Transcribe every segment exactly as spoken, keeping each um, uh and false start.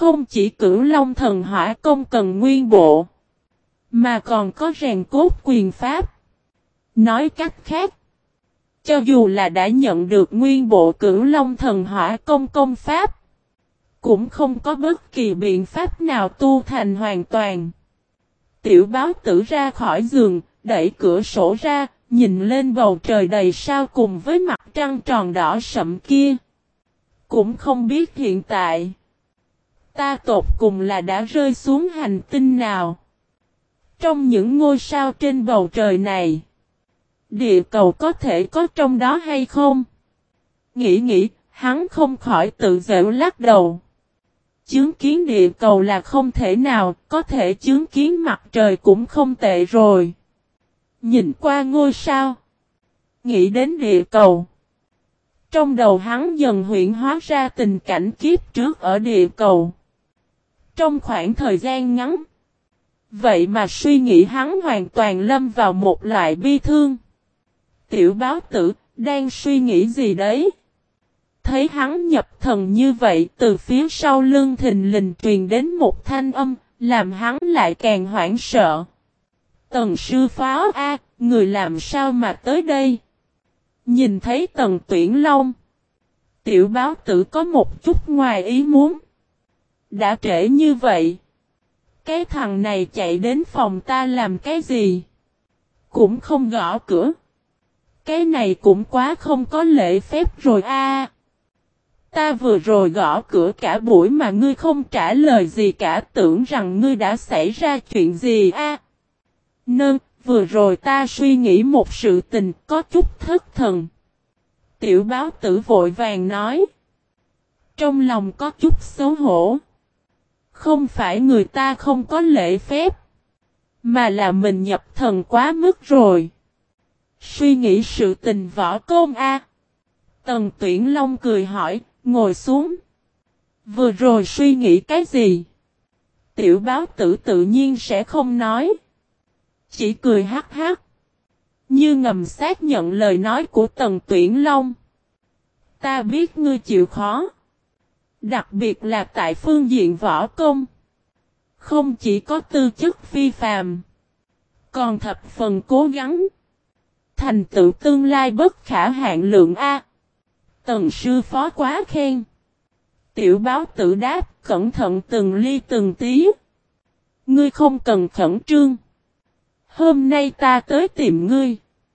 Không chỉ Cửu Long Thần Hỏa Công cần nguyên bộ, mà còn có rèn cốt quyền pháp. Nói cách khác, cho dù là đã nhận được nguyên bộ Cửu Long Thần Hỏa Công công pháp, cũng không có bất kỳ biện pháp nào tu thành hoàn toàn. Tiểu báo tử ra khỏi giường, đẩy cửa sổ ra, nhìn lên bầu trời đầy sao cùng với mặt trăng tròn đỏ sậm kia. Cũng không biết hiện tại, ta tột cùng là đã rơi xuống hành tinh nào. Trong những ngôi sao trên bầu trời này, địa cầu có thể có trong đó hay không? Nghĩ nghĩ, hắn không khỏi tự giễu lắc đầu. Chứng kiến địa cầu là không thể nào, có thể chứng kiến mặt trời cũng không tệ rồi. Nhìn qua ngôi sao, nghĩ đến địa cầu. Trong đầu hắn dần huyễn hóa ra tình cảnh kiếp trước ở địa cầu. Trong khoảng thời gian ngắn, vậy mà suy nghĩ hắn hoàn toàn lâm vào một loại bi thương. Tiểu báo tử, đang suy nghĩ gì đấy? Thấy hắn nhập thần như vậy, từ phía sau lưng thình lình truyền đến một thanh âm, làm hắn lại càng hoảng sợ. Tần sư phó A, người làm sao mà tới đây? Nhìn thấy Tần Tuyển Long, tiểu báo tử có một chút ngoài ý muốn. Đã trễ như vậy, cái thằng này chạy đến phòng ta làm cái gì? Cũng không gõ cửa. Cái này cũng quá không có lễ phép rồi a. Ta vừa rồi gõ cửa cả buổi mà ngươi không trả lời gì cả, tưởng rằng ngươi đã xảy ra chuyện gì a. Nương, vừa rồi ta suy nghĩ một sự tình có chút thất thần. Tiểu báo tử vội vàng nói. Trong lòng có chút xấu hổ. Không phải người ta không có lễ phép, mà là mình nhập thần quá mức rồi. Suy nghĩ sự tình võ công a. Tần Tuyển Long cười hỏi, ngồi xuống. Vừa rồi suy nghĩ cái gì? Tiểu báo tử tự nhiên sẽ không nói. Chỉ cười hắc hắc. Như ngầm xác nhận lời nói của Tần Tuyển Long. Ta biết ngươi chịu khó. Đặc biệt là tại phương diện võ công. Không chỉ có tư chất phi phàm, còn thập phần cố gắng. Thành tựu tương lai bất khả hạn lượng A. Tần sư phó quá khen. Tiểu báo tự đáp, cẩn thận từng ly từng tí. Ngươi không cần khẩn trương. Hôm nay ta tới tìm ngươi,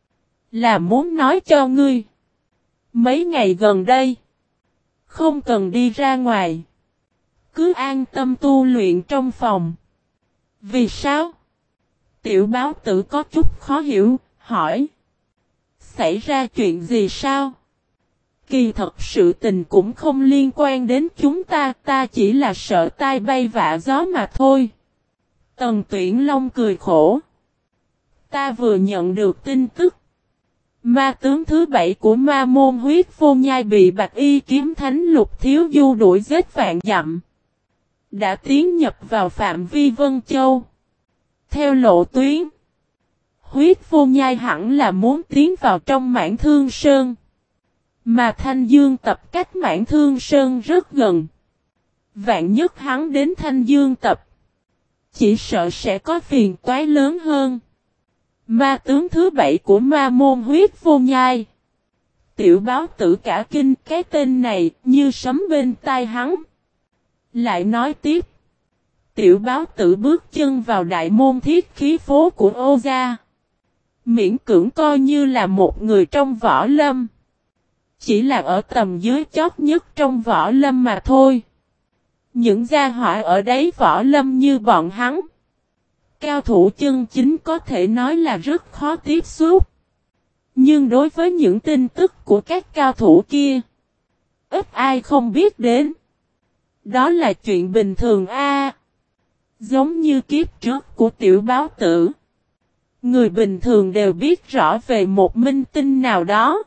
là muốn nói cho ngươi. Mấy ngày gần đây, không cần đi ra ngoài. Cứ an tâm tu luyện trong phòng. Vì sao? Tiểu báo tử có chút khó hiểu, hỏi. Xảy ra chuyện gì sao? Kỳ thật sự tình cũng không liên quan đến chúng ta, ta chỉ là sợ tai bay vạ gió mà thôi. Tần Tuyển Long cười khổ. Ta vừa nhận được tin tức. Ma tướng thứ bảy của ma môn huyết vô nhai bị bạch y kiếm thánh Lục Thiếu Du đuổi giết vạn dặm. Đã tiến nhập vào phạm vi Vân Châu. Theo lộ tuyến, huyết vô nhai hẳn là muốn tiến vào trong Mãn Thương Sơn. Mà Thanh Dương tập cách Mãn Thương Sơn rất gần. Vạn nhất hắn đến Thanh Dương tập, chỉ sợ sẽ có phiền toái lớn hơn. Ma tướng thứ bảy của ma môn huyết vô nhai. Tiểu báo tử cả kinh, cái tên này như sấm bên tai hắn. Lại nói tiếp. Tiểu báo tử bước chân vào đại môn thiết khí phố của Ô Gia. Miễn cưỡng coi như là một người trong võ lâm. Chỉ là ở tầm dưới chót nhất trong võ lâm mà thôi. Những gia họa ở đấy võ lâm như bọn hắn. Cao thủ chân chính có thể nói là rất khó tiếp xúc. Nhưng đối với những tin tức của các cao thủ kia, ít ai không biết đến. Đó là chuyện bình thường a. Giống như kiếp trước của tiểu báo tử. Người bình thường đều biết rõ về một minh tinh nào đó.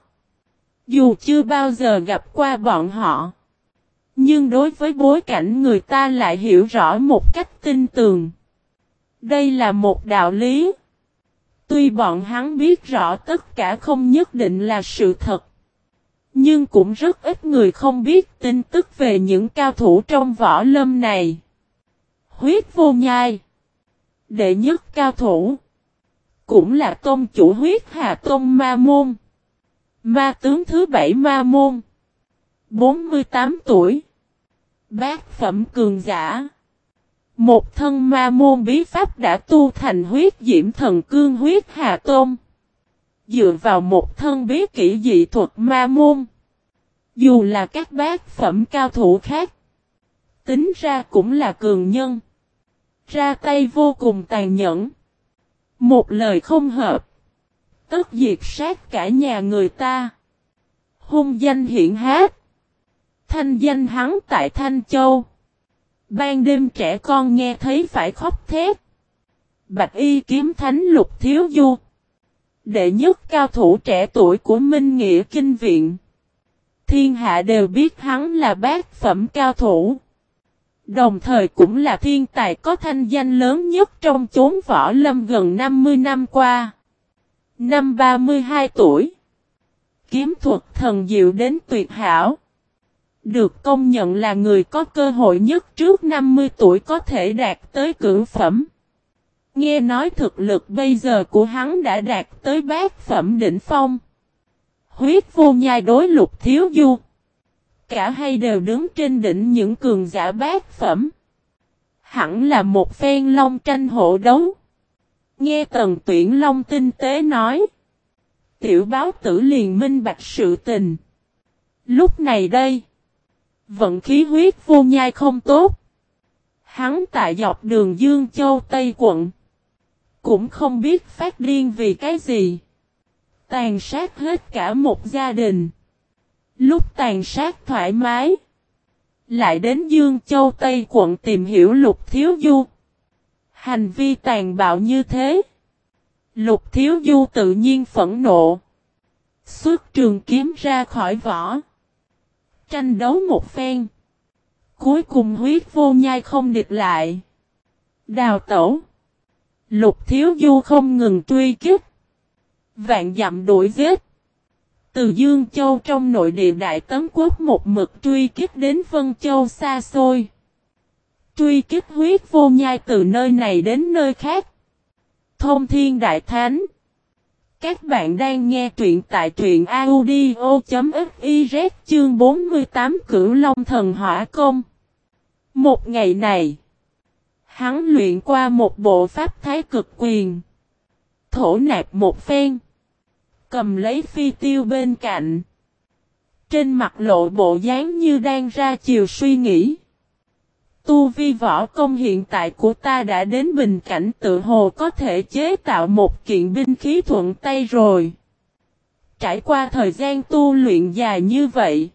Dù chưa bao giờ gặp qua bọn họ. Nhưng đối với bối cảnh người ta lại hiểu rõ một cách tin tường. Đây là một đạo lý. Tuy bọn hắn biết rõ tất cả không nhất định là sự thật. Nhưng cũng rất ít người không biết tin tức về những cao thủ trong võ lâm này. Huyết vô nhai, đệ nhất cao thủ, cũng là tôn chủ huyết hà tôn ma môn. Ma tướng thứ bảy ma môn, bốn mươi tám tuổi, bát phẩm cường giả. Một thân ma môn bí pháp đã tu thành huyết diễm thần cương huyết hà tôn. Dựa vào một thân bí kỹ dị thuật ma môn, dù là các bát phẩm cao thủ khác, tính ra cũng là cường nhân. Ra tay vô cùng tàn nhẫn. Một lời không hợp, tất diệt sát cả nhà người ta. Hung danh hiển hách. Thanh danh hắn tại Thanh Châu. Ban đêm trẻ con nghe thấy phải khóc thét. Bạch y kiếm thánh Lục Thiếu Du, đệ nhất cao thủ trẻ tuổi của Minh Nghĩa Kinh Viện. Thiên hạ đều biết hắn là bát phẩm cao thủ. Đồng thời cũng là thiên tài có thanh danh lớn nhất trong chốn võ lâm gần năm mươi năm qua. Năm ba mươi hai tuổi, kiếm thuật thần diệu đến tuyệt hảo. Được công nhận là người có cơ hội nhất trước năm mươi tuổi có thể đạt tới cửu phẩm. Nghe nói thực lực bây giờ của hắn đã đạt tới bát phẩm đỉnh phong. Huyết vô nhai đối Lục Thiếu Du, cả hai đều đứng trên đỉnh những cường giả bát phẩm. Hẳn là một phen long tranh hổ đấu. Nghe Tần Tuyển Long tinh tế nói, tiểu báo tử liền minh bạch sự tình. Lúc này đây, vận khí huyết vô nhai không tốt. Hắn tại dọc đường Dương Châu Tây quận, cũng không biết phát điên vì cái gì. Tàn sát hết cả một gia đình. Lúc tàn sát thoải mái, lại đến Dương Châu Tây quận tìm hiểu Lục Thiếu Du. Hành vi tàn bạo như thế, Lục Thiếu Du tự nhiên phẫn nộ. Xuất trường kiếm ra khỏi vỏ, tranh đấu một phen. Cuối cùng huyết vô nhai không địch lại, đào tẩu. Lục Thiếu Du không ngừng truy kích, vạn dặm đuổi giết. Từ Dương Châu trong nội địa Đại Tấn Quốc một mực truy kích đến Vân Châu xa xôi. Truy kích huyết vô nhai từ nơi này đến nơi khác. Thông Thiên Đại Thánh. Các bạn đang nghe truyện tại truyện audio.fiz chương bốn mươi tám Cửu Long Thần Hỏa Công. Một ngày này, hắn luyện qua một bộ pháp Thái Cực Quyền. Thổ nạp một phen, cầm lấy phi tiêu bên cạnh. Trên mặt lộ bộ dáng như đang ra chiều suy nghĩ. Tu vi võ công hiện tại của ta đã đến bình cảnh tự hồ có thể chế tạo một kiện binh khí thuận tay rồi. Trải qua thời gian tu luyện dài như vậy,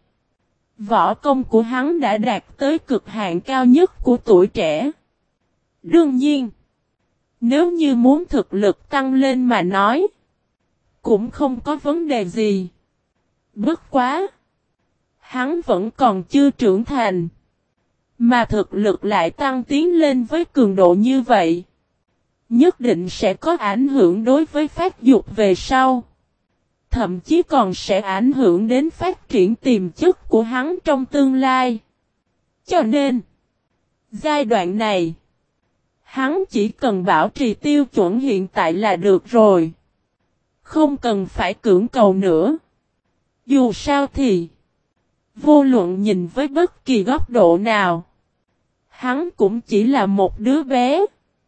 võ công của hắn đã đạt tới cực hạn cao nhất của tuổi trẻ. Đương nhiên, nếu như muốn thực lực tăng lên mà nói, cũng không có vấn đề gì. Bất quá, hắn vẫn còn chưa trưởng thành, mà thực lực lại tăng tiến lên với cường độ như vậy, nhất định sẽ có ảnh hưởng đối với phát dục về sau. Thậm chí còn sẽ ảnh hưởng đến phát triển tiềm chất của hắn trong tương lai. Cho nên, giai đoạn này, hắn chỉ cần bảo trì tiêu chuẩn hiện tại là được rồi. Không cần phải cưỡng cầu nữa. Dù sao thì, vô luận nhìn với bất kỳ góc độ nào, hắn cũng chỉ là một đứa bé.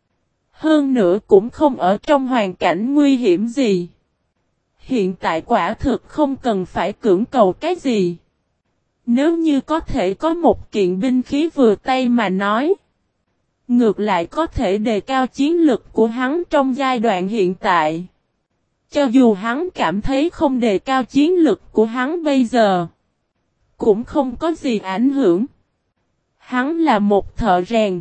Hơn nữa cũng không ở trong hoàn cảnh nguy hiểm gì. Hiện tại quả thực không cần phải cưỡng cầu cái gì. Nếu như có thể có một kiện binh khí vừa tay mà nói, ngược lại có thể đề cao chiến lực của hắn trong giai đoạn hiện tại. Cho dù hắn cảm thấy không đề cao chiến lực của hắn bây giờ, cũng không có gì ảnh hưởng. Hắn là một thợ rèn,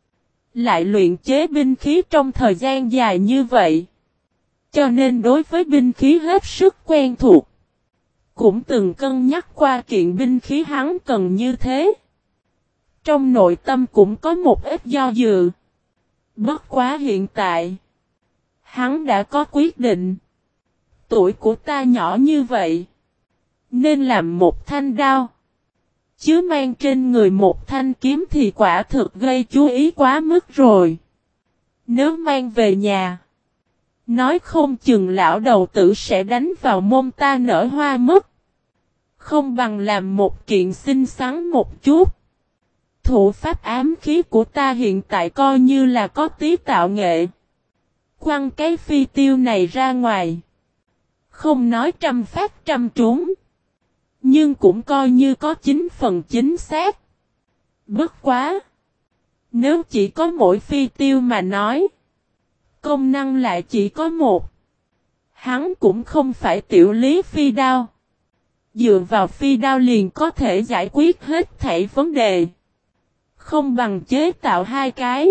lại luyện chế binh khí trong thời gian dài như vậy. Cho nên đối với binh khí hết sức quen thuộc. Cũng từng cân nhắc qua kiện binh khí hắn cần như thế. Trong nội tâm cũng có một ít do dự. Bất quá hiện tại, hắn đã có quyết định. Tuổi của ta nhỏ như vậy, Nên làm một thanh đao. Chứ mang trên người một thanh kiếm thì quả thực gây chú ý quá mức rồi. Nếu mang về nhà, nói không chừng lão đầu tử sẽ đánh vào mông ta nở hoa mất. Không bằng làm một kiện xinh xắn một chút. Thủ pháp ám khí của ta hiện tại coi như là có tí tạo nghệ. Quăng cái phi tiêu này ra ngoài. Không nói trăm phát trăm trúng. Nhưng cũng coi như có chín phần chính xác. Bất quá. Nếu chỉ có mỗi phi tiêu mà nói. Công năng lại chỉ có một. Hắn cũng không phải tiểu lý phi đao. Dựa vào phi đao liền có thể giải quyết hết thảy vấn đề. Không bằng chế tạo hai cái.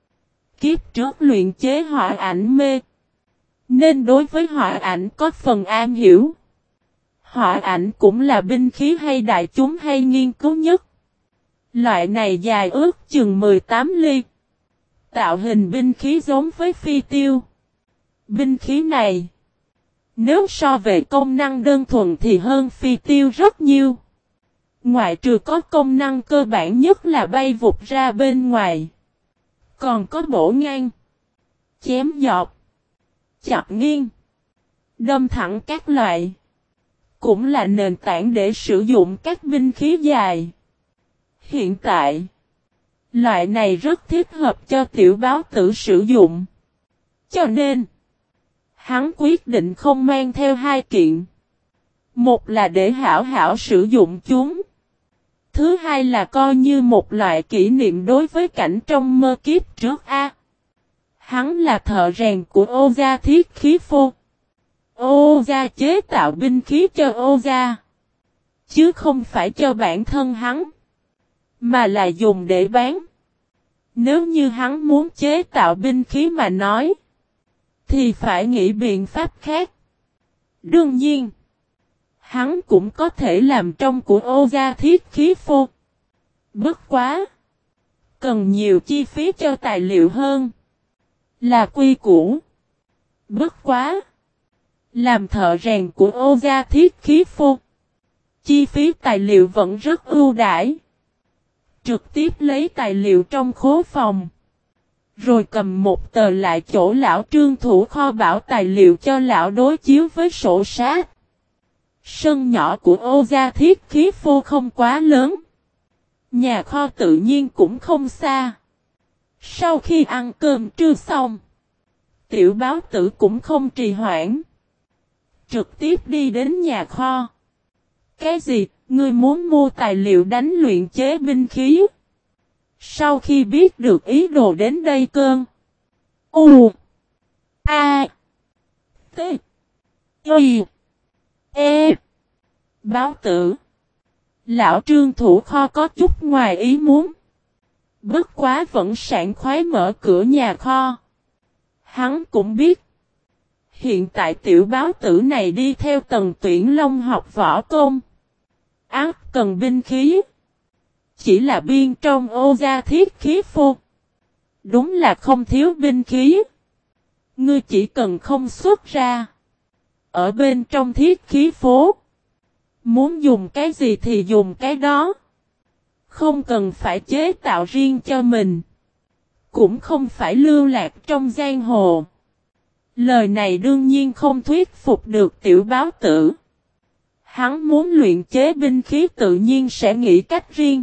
Kiếp trước luyện chế hỏa ảnh mê. Nên đối với hỏa ảnh có phần am hiểu. Hỏa ảnh cũng là binh khí hay đại chúng hay nghiên cứu nhất. Loại này dài ước chừng mười tám ly. Tạo hình binh khí giống với phi tiêu. Binh khí này, nếu so về công năng đơn thuần thì hơn phi tiêu rất nhiều. Ngoại trừ có công năng cơ bản nhất là bay vụt ra bên ngoài. Còn có bổ ngang, chém dọc, chặt nghiêng, đâm thẳng các loại. Cũng là nền tảng để sử dụng các binh khí dài. Hiện tại, loại này rất thích hợp cho tiểu báo tử sử dụng. Cho nên, hắn quyết định không mang theo hai kiện. Một là để hảo hảo sử dụng chúng. Thứ hai là coi như một loại kỷ niệm đối với cảnh trong mơ kiếp trước A. Hắn là thợ rèn của Ô Gia Thiết Khí Phô. Ô Gia chế tạo binh khí cho Ô Gia. Chứ không phải cho bản thân hắn. Mà là dùng để bán. Nếu như hắn muốn chế tạo binh khí mà nói. Thì phải nghĩ biện pháp khác. Đương nhiên. Hắn cũng có thể làm trong của Ô Gia Thiết Khí Phô. Bất quá. Cần nhiều chi phí cho tài liệu hơn. Là quy củ. Bất quá. Làm thợ rèn của Ô Gia Thiết Khí Phô. Chi phí tài liệu vẫn rất ưu đãi. Trực tiếp lấy tài liệu trong khố phòng. Rồi cầm một tờ lại chỗ lão Trương thủ kho bảo tài liệu cho lão đối chiếu với sổ sát. Sân nhỏ của Ô Gia Thiết Khí Phô không quá lớn. Nhà kho tự nhiên cũng không xa. Sau khi ăn cơm trưa xong, tiểu báo tử cũng không trì hoãn. Trực tiếp đi đến nhà kho. Cái gì, ngươi muốn mua tài liệu đánh luyện chế binh khí? Sau khi biết được ý đồ đến đây cơn. U. A. T. Y. E. Báo tử. Lão Trương thủ kho có chút ngoài ý muốn. Bất quá vẫn sảng khoái mở cửa nhà kho. Hắn cũng biết. Hiện tại tiểu báo tử này đi theo Tần Tuyển Long học võ công. Ác cần binh khí. Chỉ là biên trong Ô Gia Thiết Khí Phô. Đúng là không thiếu binh khí. Ngươi chỉ cần không xuất ra. Ở bên trong thiết khí phố. Muốn dùng cái gì thì dùng cái đó. Không cần phải chế tạo riêng cho mình. Cũng không phải lưu lạc trong giang hồ. Lời này đương nhiên không thuyết phục được tiểu báo tử. Hắn muốn luyện chế binh khí tự nhiên sẽ nghĩ cách riêng.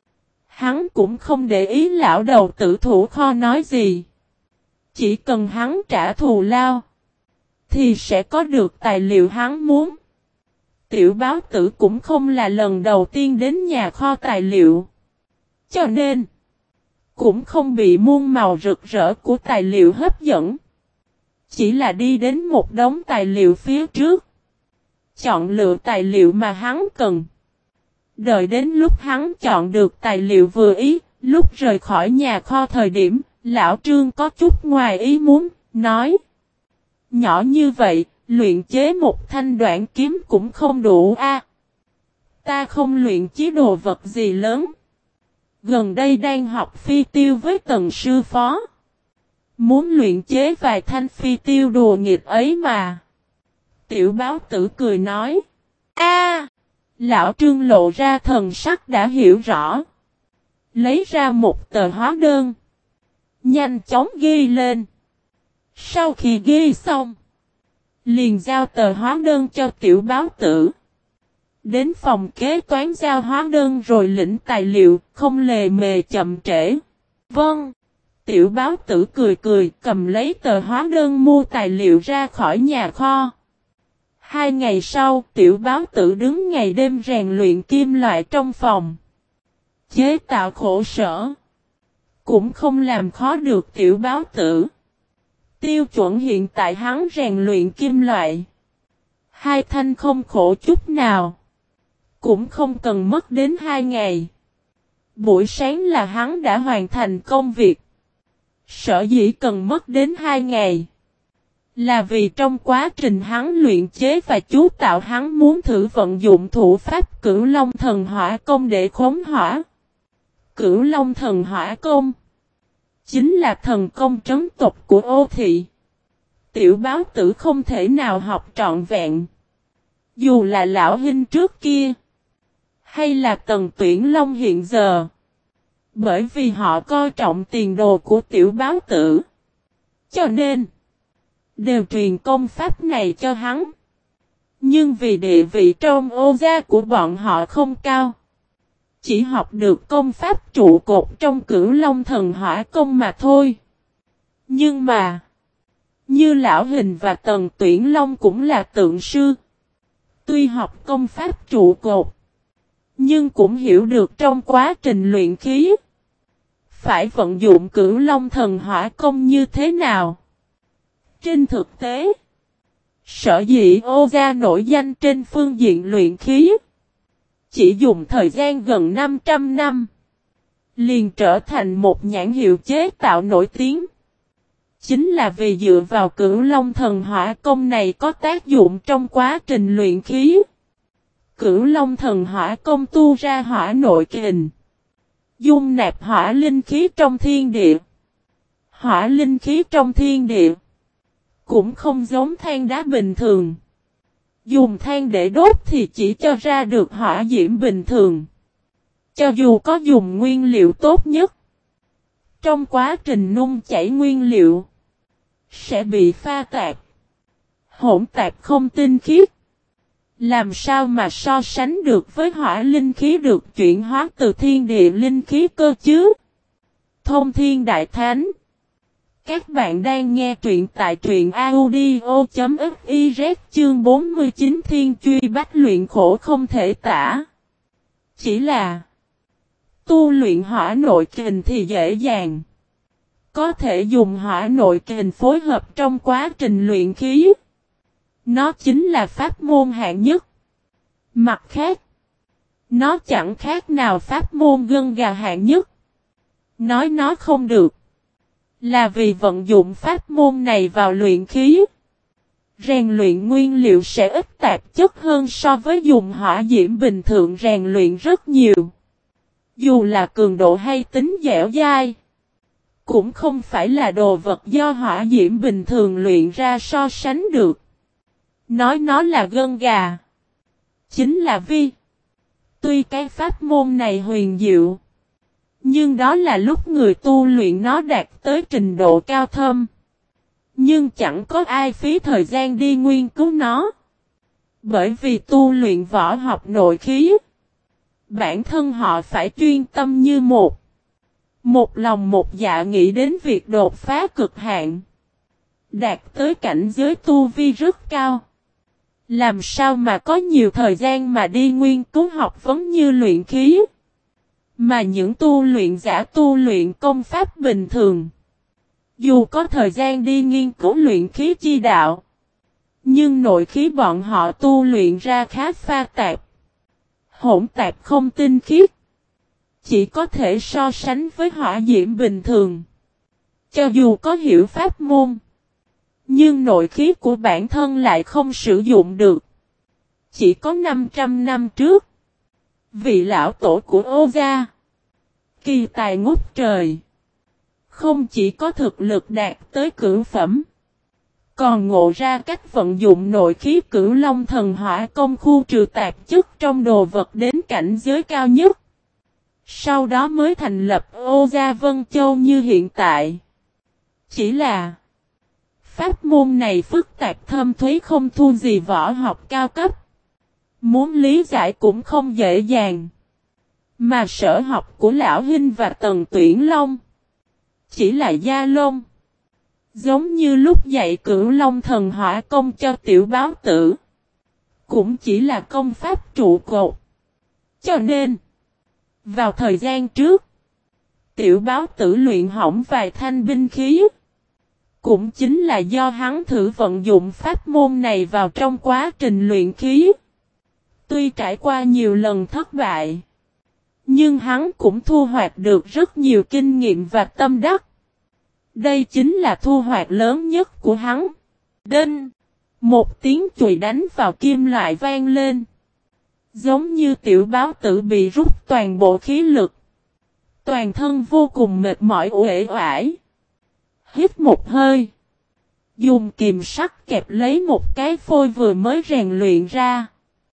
Hắn cũng không để ý lão đầu tử thủ kho nói gì. Chỉ cần hắn trả thù lao. Thì sẽ có được tài liệu hắn muốn. Tiểu báo tử cũng không là lần đầu tiên đến nhà kho tài liệu. Cho nên. Cũng không bị muôn màu rực rỡ của tài liệu hấp dẫn. Chỉ là đi đến một đống tài liệu phía trước. Chọn lựa tài liệu mà hắn cần. Đợi đến lúc hắn chọn được tài liệu vừa ý. Lúc rời khỏi nhà kho thời điểm. Lão Trương có chút ngoài ý muốn. Nói. Nhỏ như vậy. Luyện chế một thanh đoạn kiếm cũng không đủ a. À, ta không luyện chế đồ vật gì lớn. Gần đây đang học phi tiêu với Tần sư phó. Muốn luyện chế vài thanh phi tiêu đùa nghịch ấy mà. Tiểu báo tử cười nói. A, Lão Trương lộ ra thần sắc đã hiểu rõ. Lấy ra một tờ hóa đơn. Nhanh chóng ghi lên. Sau khi ghi xong. Liền giao tờ hóa đơn cho tiểu báo tử. Đến phòng kế toán giao hóa đơn rồi lĩnh tài liệu, không lề mề chậm trễ. Vâng. Tiểu báo tử cười cười cầm lấy tờ hóa đơn mua tài liệu ra khỏi nhà kho. Hai ngày sau, tiểu báo tử đứng ngày đêm rèn luyện kim loại trong phòng. Chế tạo khổ sở. Cũng không làm khó được tiểu báo tử. Tiêu chuẩn hiện tại hắn rèn luyện kim loại. Hai thanh không khổ chút nào. Cũng không cần mất đến hai ngày. Buổi sáng là hắn đã hoàn thành công việc. Sở dĩ cần mất đến hai ngày. Là vì trong quá trình hắn luyện chế và chú tạo hắn muốn thử vận dụng thủ pháp Cửu Long Thần Hỏa Công để khống hỏa. Cửu Long Thần Hỏa Công chính là thần công trấn tộc của Ô Thị. Tiểu báo tử không thể nào học trọn vẹn. Dù là lão huynh trước kia. Hay là Tần Tuyển Long hiện giờ. Bởi vì họ coi trọng tiền đồ của tiểu báo tử. Cho nên. Đều truyền công pháp này cho hắn. Nhưng vì địa vị trong Ô gia của bọn họ không cao. Chỉ học được công pháp trụ cột trong Cửu Long Thần Hỏa Công mà thôi. Nhưng mà. Như Lão Hình và Tần Tuyển Long cũng là tượng sư. Tuy học công pháp trụ cột. Nhưng cũng hiểu được trong quá trình luyện khí. Phải vận dụng Cửu Long Thần Hỏa Công như thế nào. Trên thực tế. Sở dĩ Ô gia nổi danh trên phương diện luyện khí. Chỉ dùng thời gian gần năm trăm năm. Liền trở thành một nhãn hiệu chế tạo nổi tiếng. Chính là vì dựa vào Cửu Long Thần Hỏa Công này có tác dụng trong quá trình luyện khí. Cửu Long Thần Hỏa Công tu ra hỏa nội kình. Dung nạp hỏa linh khí trong thiên địa. Hỏa linh khí trong thiên địa. Cũng không giống than đá bình thường. Dùng than để đốt thì chỉ cho ra được hỏa diễm bình thường. Cho dù có dùng nguyên liệu tốt nhất. Trong quá trình nung chảy nguyên liệu. Sẽ bị pha tạp. Hỗn tạp không tinh khiết. Làm sao mà so sánh được với hỏa linh khí được chuyển hóa từ thiên địa linh khí cơ chứ? Thông Thiên Đại Thánh. Các bạn đang nghe truyện tại truyện audio.fiz chương bốn mươi chín Thiên Truy Bách Luyện khổ không thể tả. Chỉ là tu luyện hỏa nội kình thì dễ dàng. Có thể dùng hỏa nội kình phối hợp trong quá trình luyện khí. Nó chính là pháp môn hạng nhất. Mặt khác, nó chẳng khác nào pháp môn gân gà hạng nhất. Nói nó không được. Là vì vận dụng pháp môn này vào luyện khí. Rèn luyện nguyên liệu sẽ ít tạp chất hơn so với dùng hỏa diễm bình thường rèn luyện rất nhiều. Dù là cường độ hay tính dẻo dai. Cũng không phải là đồ vật do hỏa diễm bình thường luyện ra so sánh được. Nói nó là gân gà. Chính là vì. Tuy cái pháp môn này huyền diệu. Nhưng đó là lúc người tu luyện nó đạt tới trình độ cao thâm. Nhưng chẳng có ai phí thời gian đi nghiên cứu nó. Bởi vì tu luyện võ học nội khí. Bản thân họ phải chuyên tâm như một. Một lòng một dạ nghĩ đến việc đột phá cực hạn. Đạt tới cảnh giới tu vi rất cao. Làm sao mà có nhiều thời gian mà đi nghiên cứu học vấn như luyện khí. Mà những tu luyện giả tu luyện công pháp bình thường. Dù có thời gian đi nghiên cứu luyện khí chi đạo. Nhưng nội khí bọn họ tu luyện ra khá pha tạp. Hỗn tạp không tinh khiết. Chỉ có thể so sánh với hỏa diễm bình thường. Cho dù có hiểu pháp môn. Nhưng nội khí của bản thân lại không sử dụng được. Chỉ có năm trăm năm trước. Vị lão tổ của Ô gia. Kỳ tài ngút trời. Không chỉ có thực lực đạt tới cửu phẩm. Còn ngộ ra cách vận dụng nội khí Cửu Long Thần Hỏa Công khu trừ tạp chất trong đồ vật đến cảnh giới cao nhất. Sau đó mới thành lập Ô Gia Vân Châu như hiện tại. Chỉ là pháp môn này phức tạp thâm thúy không thua gì võ học cao cấp. Muốn lý giải cũng không dễ dàng. Mà sở học của Lão Hinh và Tần Tuyển Long chỉ là da lông. Giống như lúc dạy Cửu Long Thần Hỏa Công cho Tiểu Báo Tử. Cũng chỉ là công pháp trụ cột. Cho nên, vào thời gian trước, Tiểu Báo Tử luyện hỏng vài thanh binh khí. Cũng chính là do hắn thử vận dụng pháp môn này vào trong quá trình luyện khí. Tuy trải qua nhiều lần thất bại, nhưng hắn cũng thu hoạch được rất nhiều kinh nghiệm và tâm đắc. Đây chính là thu hoạch lớn nhất của hắn. Đinh! Một tiếng chùy đánh vào kim loại vang lên. Giống như Tiểu Báo Tử bị rút toàn bộ khí lực. Toàn thân vô cùng mệt mỏi uể oải. Hít một hơi. Dùng kìm sắt kẹp lấy một cái phôi vừa mới rèn luyện ra.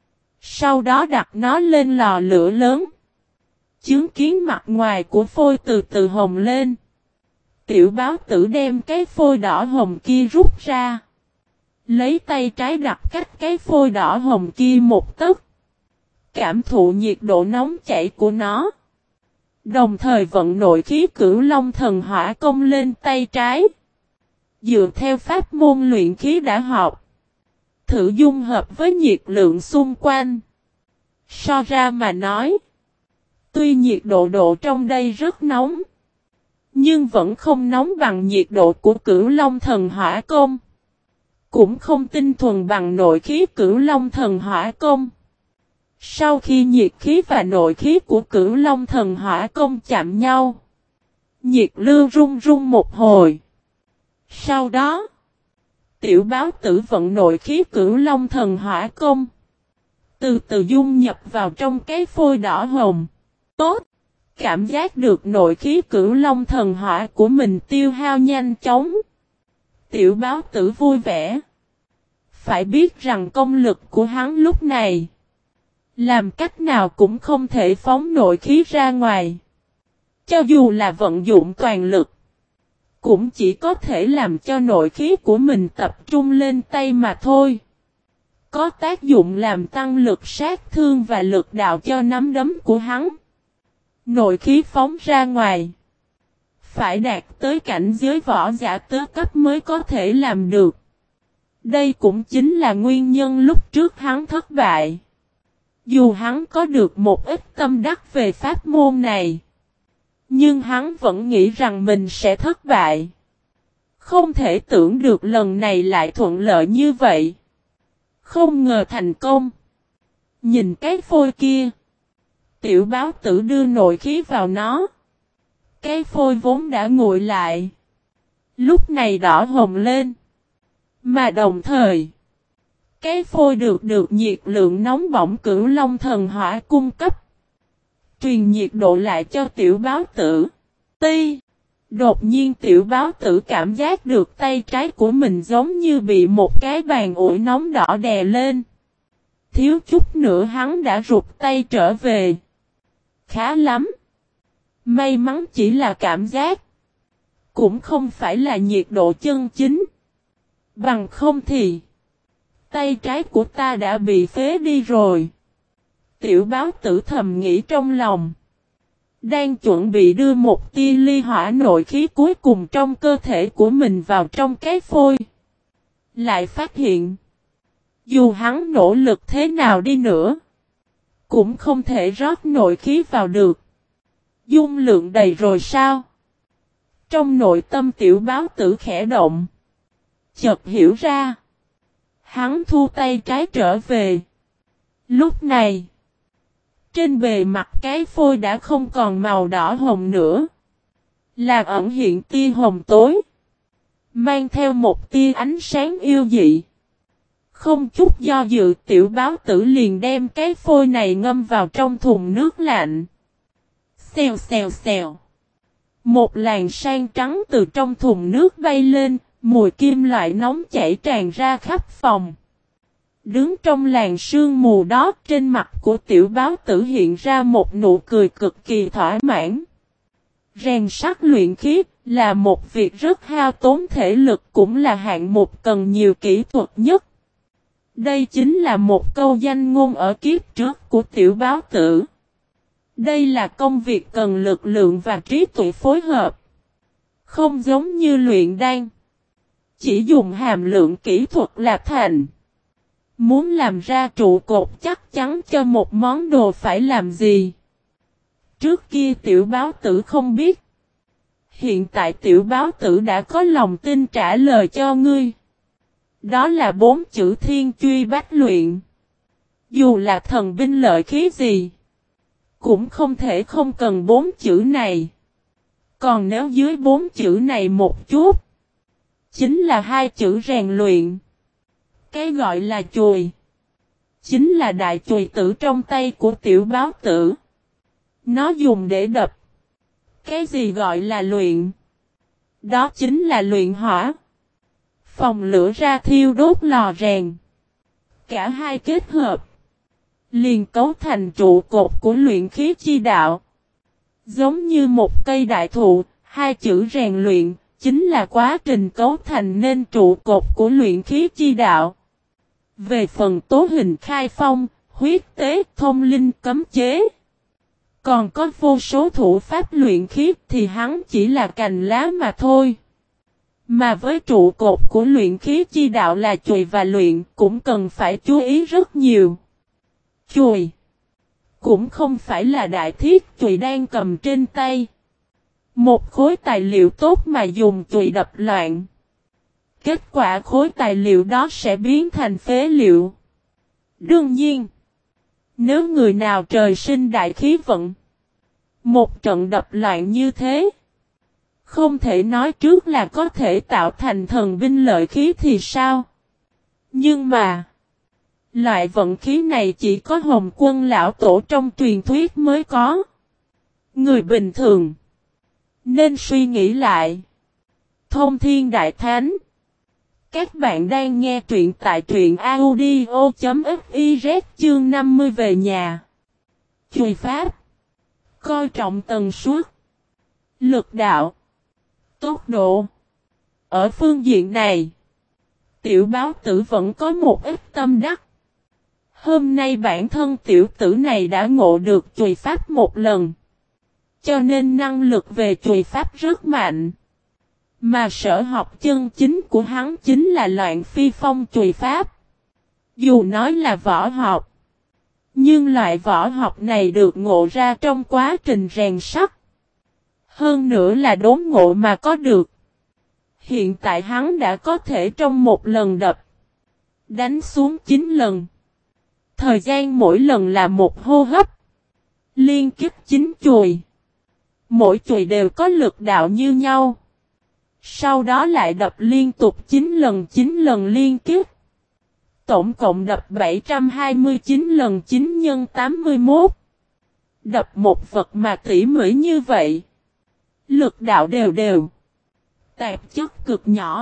Sau đó đặt nó lên lò lửa lớn. Chứng kiến mặt ngoài của phôi từ từ hồng lên. Tiểu Báo Tử đem cái phôi đỏ hồng kia rút ra. Lấy tay trái đặt cách cái phôi đỏ hồng kia một tấc. Cảm thụ nhiệt độ nóng chảy của nó. Đồng thời vận nội khí Cửu Long Thần Hỏa Công lên tay trái. Dựa theo pháp môn luyện khí đã học. Thử dung hợp với nhiệt lượng xung quanh. So ra mà nói. Tuy nhiệt độ độ trong đây rất nóng. Nhưng vẫn không nóng bằng nhiệt độ của Cửu Long Thần Hỏa Công. Cũng không tinh thuần bằng nội khí Cửu Long Thần Hỏa Công. Sau khi nhiệt khí và nội khí của Cửu Long Thần Hỏa Công chạm nhau. Nhiệt lưu rung rung một hồi. Sau đó. Tiểu Báo Tử vận nội khí Cửu Long Thần Hỏa Công. Từ từ dung nhập vào trong cái phôi đỏ hồng. Tốt. Cảm giác được nội khí Cửu Long Thần Hỏa của mình tiêu hao nhanh chóng. Tiểu Báo Tử vui vẻ. Phải biết rằng công lực của hắn lúc này. Làm cách nào cũng không thể phóng nội khí ra ngoài. Cho dù là vận dụng toàn lực. Cũng chỉ có thể làm cho nội khí của mình tập trung lên tay mà thôi. Có tác dụng làm tăng lực sát thương và lực đạo cho nắm đấm của hắn. Nội khí phóng ra ngoài. Phải đạt tới cảnh giới võ giả tứ cấp mới có thể làm được. Đây cũng chính là nguyên nhân lúc trước hắn thất bại. Dù hắn có được một ít tâm đắc về pháp môn này. Nhưng hắn vẫn nghĩ rằng mình sẽ thất bại. Không thể tưởng được lần này lại thuận lợi như vậy. Không ngờ thành công. Nhìn cái phôi kia. Tiểu Báo Tử đưa nội khí vào nó. Cái phôi vốn đã nguội lại. Lúc này đỏ hồng lên. Mà đồng thời. Cái phôi được được nhiệt lượng nóng bỏng Cửu Long Thần Hỏa cung cấp. Truyền nhiệt độ lại cho Tiểu Báo Tử. Ti. Đột nhiên Tiểu Báo Tử cảm giác được tay trái của mình giống như bị một cái bàn ủi nóng đỏ đè lên. Thiếu chút nữa hắn đã rụt tay trở về. Khá lắm. May mắn chỉ là cảm giác. Cũng không phải là nhiệt độ chân chính. Bằng không thì. Tay trái của ta đã bị phế đi rồi. Tiểu Báo Tử thầm nghĩ trong lòng. Đang chuẩn bị đưa một tia ly hỏa nội khí cuối cùng trong cơ thể của mình vào trong cái phôi. Lại phát hiện. Dù hắn nỗ lực thế nào đi nữa. Cũng không thể rót nội khí vào được. Dung lượng đầy rồi sao? Trong nội tâm Tiểu Báo Tử khẽ động. Chợt hiểu ra. Hắn thu tay trái trở về. Lúc này. Trên bề mặt cái phôi đã không còn màu đỏ hồng nữa. Là ẩn hiện tia hồng tối. Mang theo một tia ánh sáng yêu dị. Không chút do dự Tiểu Báo Tử liền đem cái phôi này ngâm vào trong thùng nước lạnh. Xèo xèo xèo. Một làn sương trắng từ trong thùng nước bay lên, Mùi kim loại nóng chảy tràn ra khắp phòng. Đứng trong làn sương mù đó, trên mặt của tiểu báo tử hiện ra một nụ cười cực kỳ thỏa mãn. Rèn sắt luyện khí là một việc rất hao tốn thể lực, cũng là hạng mục cần nhiều kỹ thuật nhất. Đây chính là một câu danh ngôn ở kiếp trước của tiểu báo tử. Đây là công việc cần lực lượng và trí tuệ phối hợp. Không giống như luyện đan. Chỉ dùng hàm lượng kỹ thuật là thành. Muốn làm ra trụ cột chắc chắn cho một món đồ phải làm gì? Trước kia tiểu báo tử không biết. Hiện tại tiểu báo tử đã có lòng tin trả lời cho ngươi. Đó là bốn chữ thiên truy bách luyện. Dù là thần binh lợi khí gì, cũng không thể không cần bốn chữ này. Còn nếu dưới bốn chữ này một chút, chính là hai chữ rèn luyện. Cái gọi là chùy, chính là đại chùy tử trong tay của tiểu báo tử. Nó dùng để đập. Cái gì gọi là luyện? Đó chính là luyện hỏa. Phòng lửa ra thiêu đốt lò rèn. Cả hai kết hợp, liền cấu thành trụ cột của luyện khí chi đạo. Giống như một cây đại thụ, hai chữ rèn luyện, chính là quá trình cấu thành nên trụ cột của luyện khí chi đạo. Về phần tố hình khai phong, huyết tế, thông linh cấm chế, còn có vô số thủ pháp luyện khí thì hắn chỉ là cành lá mà thôi. Mà với trụ cột của luyện khí chi đạo là chùy và luyện cũng cần phải chú ý rất nhiều. Chùy cũng không phải là đại thiết chùy đang cầm trên tay. Một khối tài liệu tốt mà dùng chùy đập loạn, kết quả khối tài liệu đó sẽ biến thành phế liệu. Đương nhiên, nếu người nào trời sinh đại khí vận, một trận đập loạn như thế, không thể nói trước là có thể tạo thành thần binh lợi khí thì sao? Nhưng mà, loại vận khí này chỉ có Hồng Quân lão tổ trong truyền thuyết mới có. Người bình thường nên suy nghĩ lại. Thông Thiên Đại Thánh. Các bạn đang nghe truyện tại truyện audio chấm fiz chương năm mươi về nhà. Chùy pháp. Coi trọng tần suất, lực đạo, tốc độ. Ở phương diện này, tiểu báo tử vẫn có một ít tâm đắc. Hôm nay bản thân tiểu tử này đã ngộ được chùy pháp một lần, cho nên năng lực về chùy pháp rất mạnh. Mà sở học chân chính của hắn chính là Loạn Phi Phong chùy pháp. Dù nói là võ học, nhưng loại võ học này được ngộ ra trong quá trình rèn sắt. Hơn nữa là đốn ngộ mà có được. Hiện tại hắn đã có thể trong một lần đập, đánh xuống chín lần. Thời gian mỗi lần là một hô hấp. Liên kích chín chùy. Mỗi chùy đều có lực đạo như nhau. Sau đó lại đập liên tục chín lần chín lần liên kích. Tổng cộng đập bảy trăm hai mươi chín lần chín nhân tám mươi mốt. Đập một vật mà tỉ mỉ như vậy. Lực đạo đều đều. Tạp chất cực nhỏ.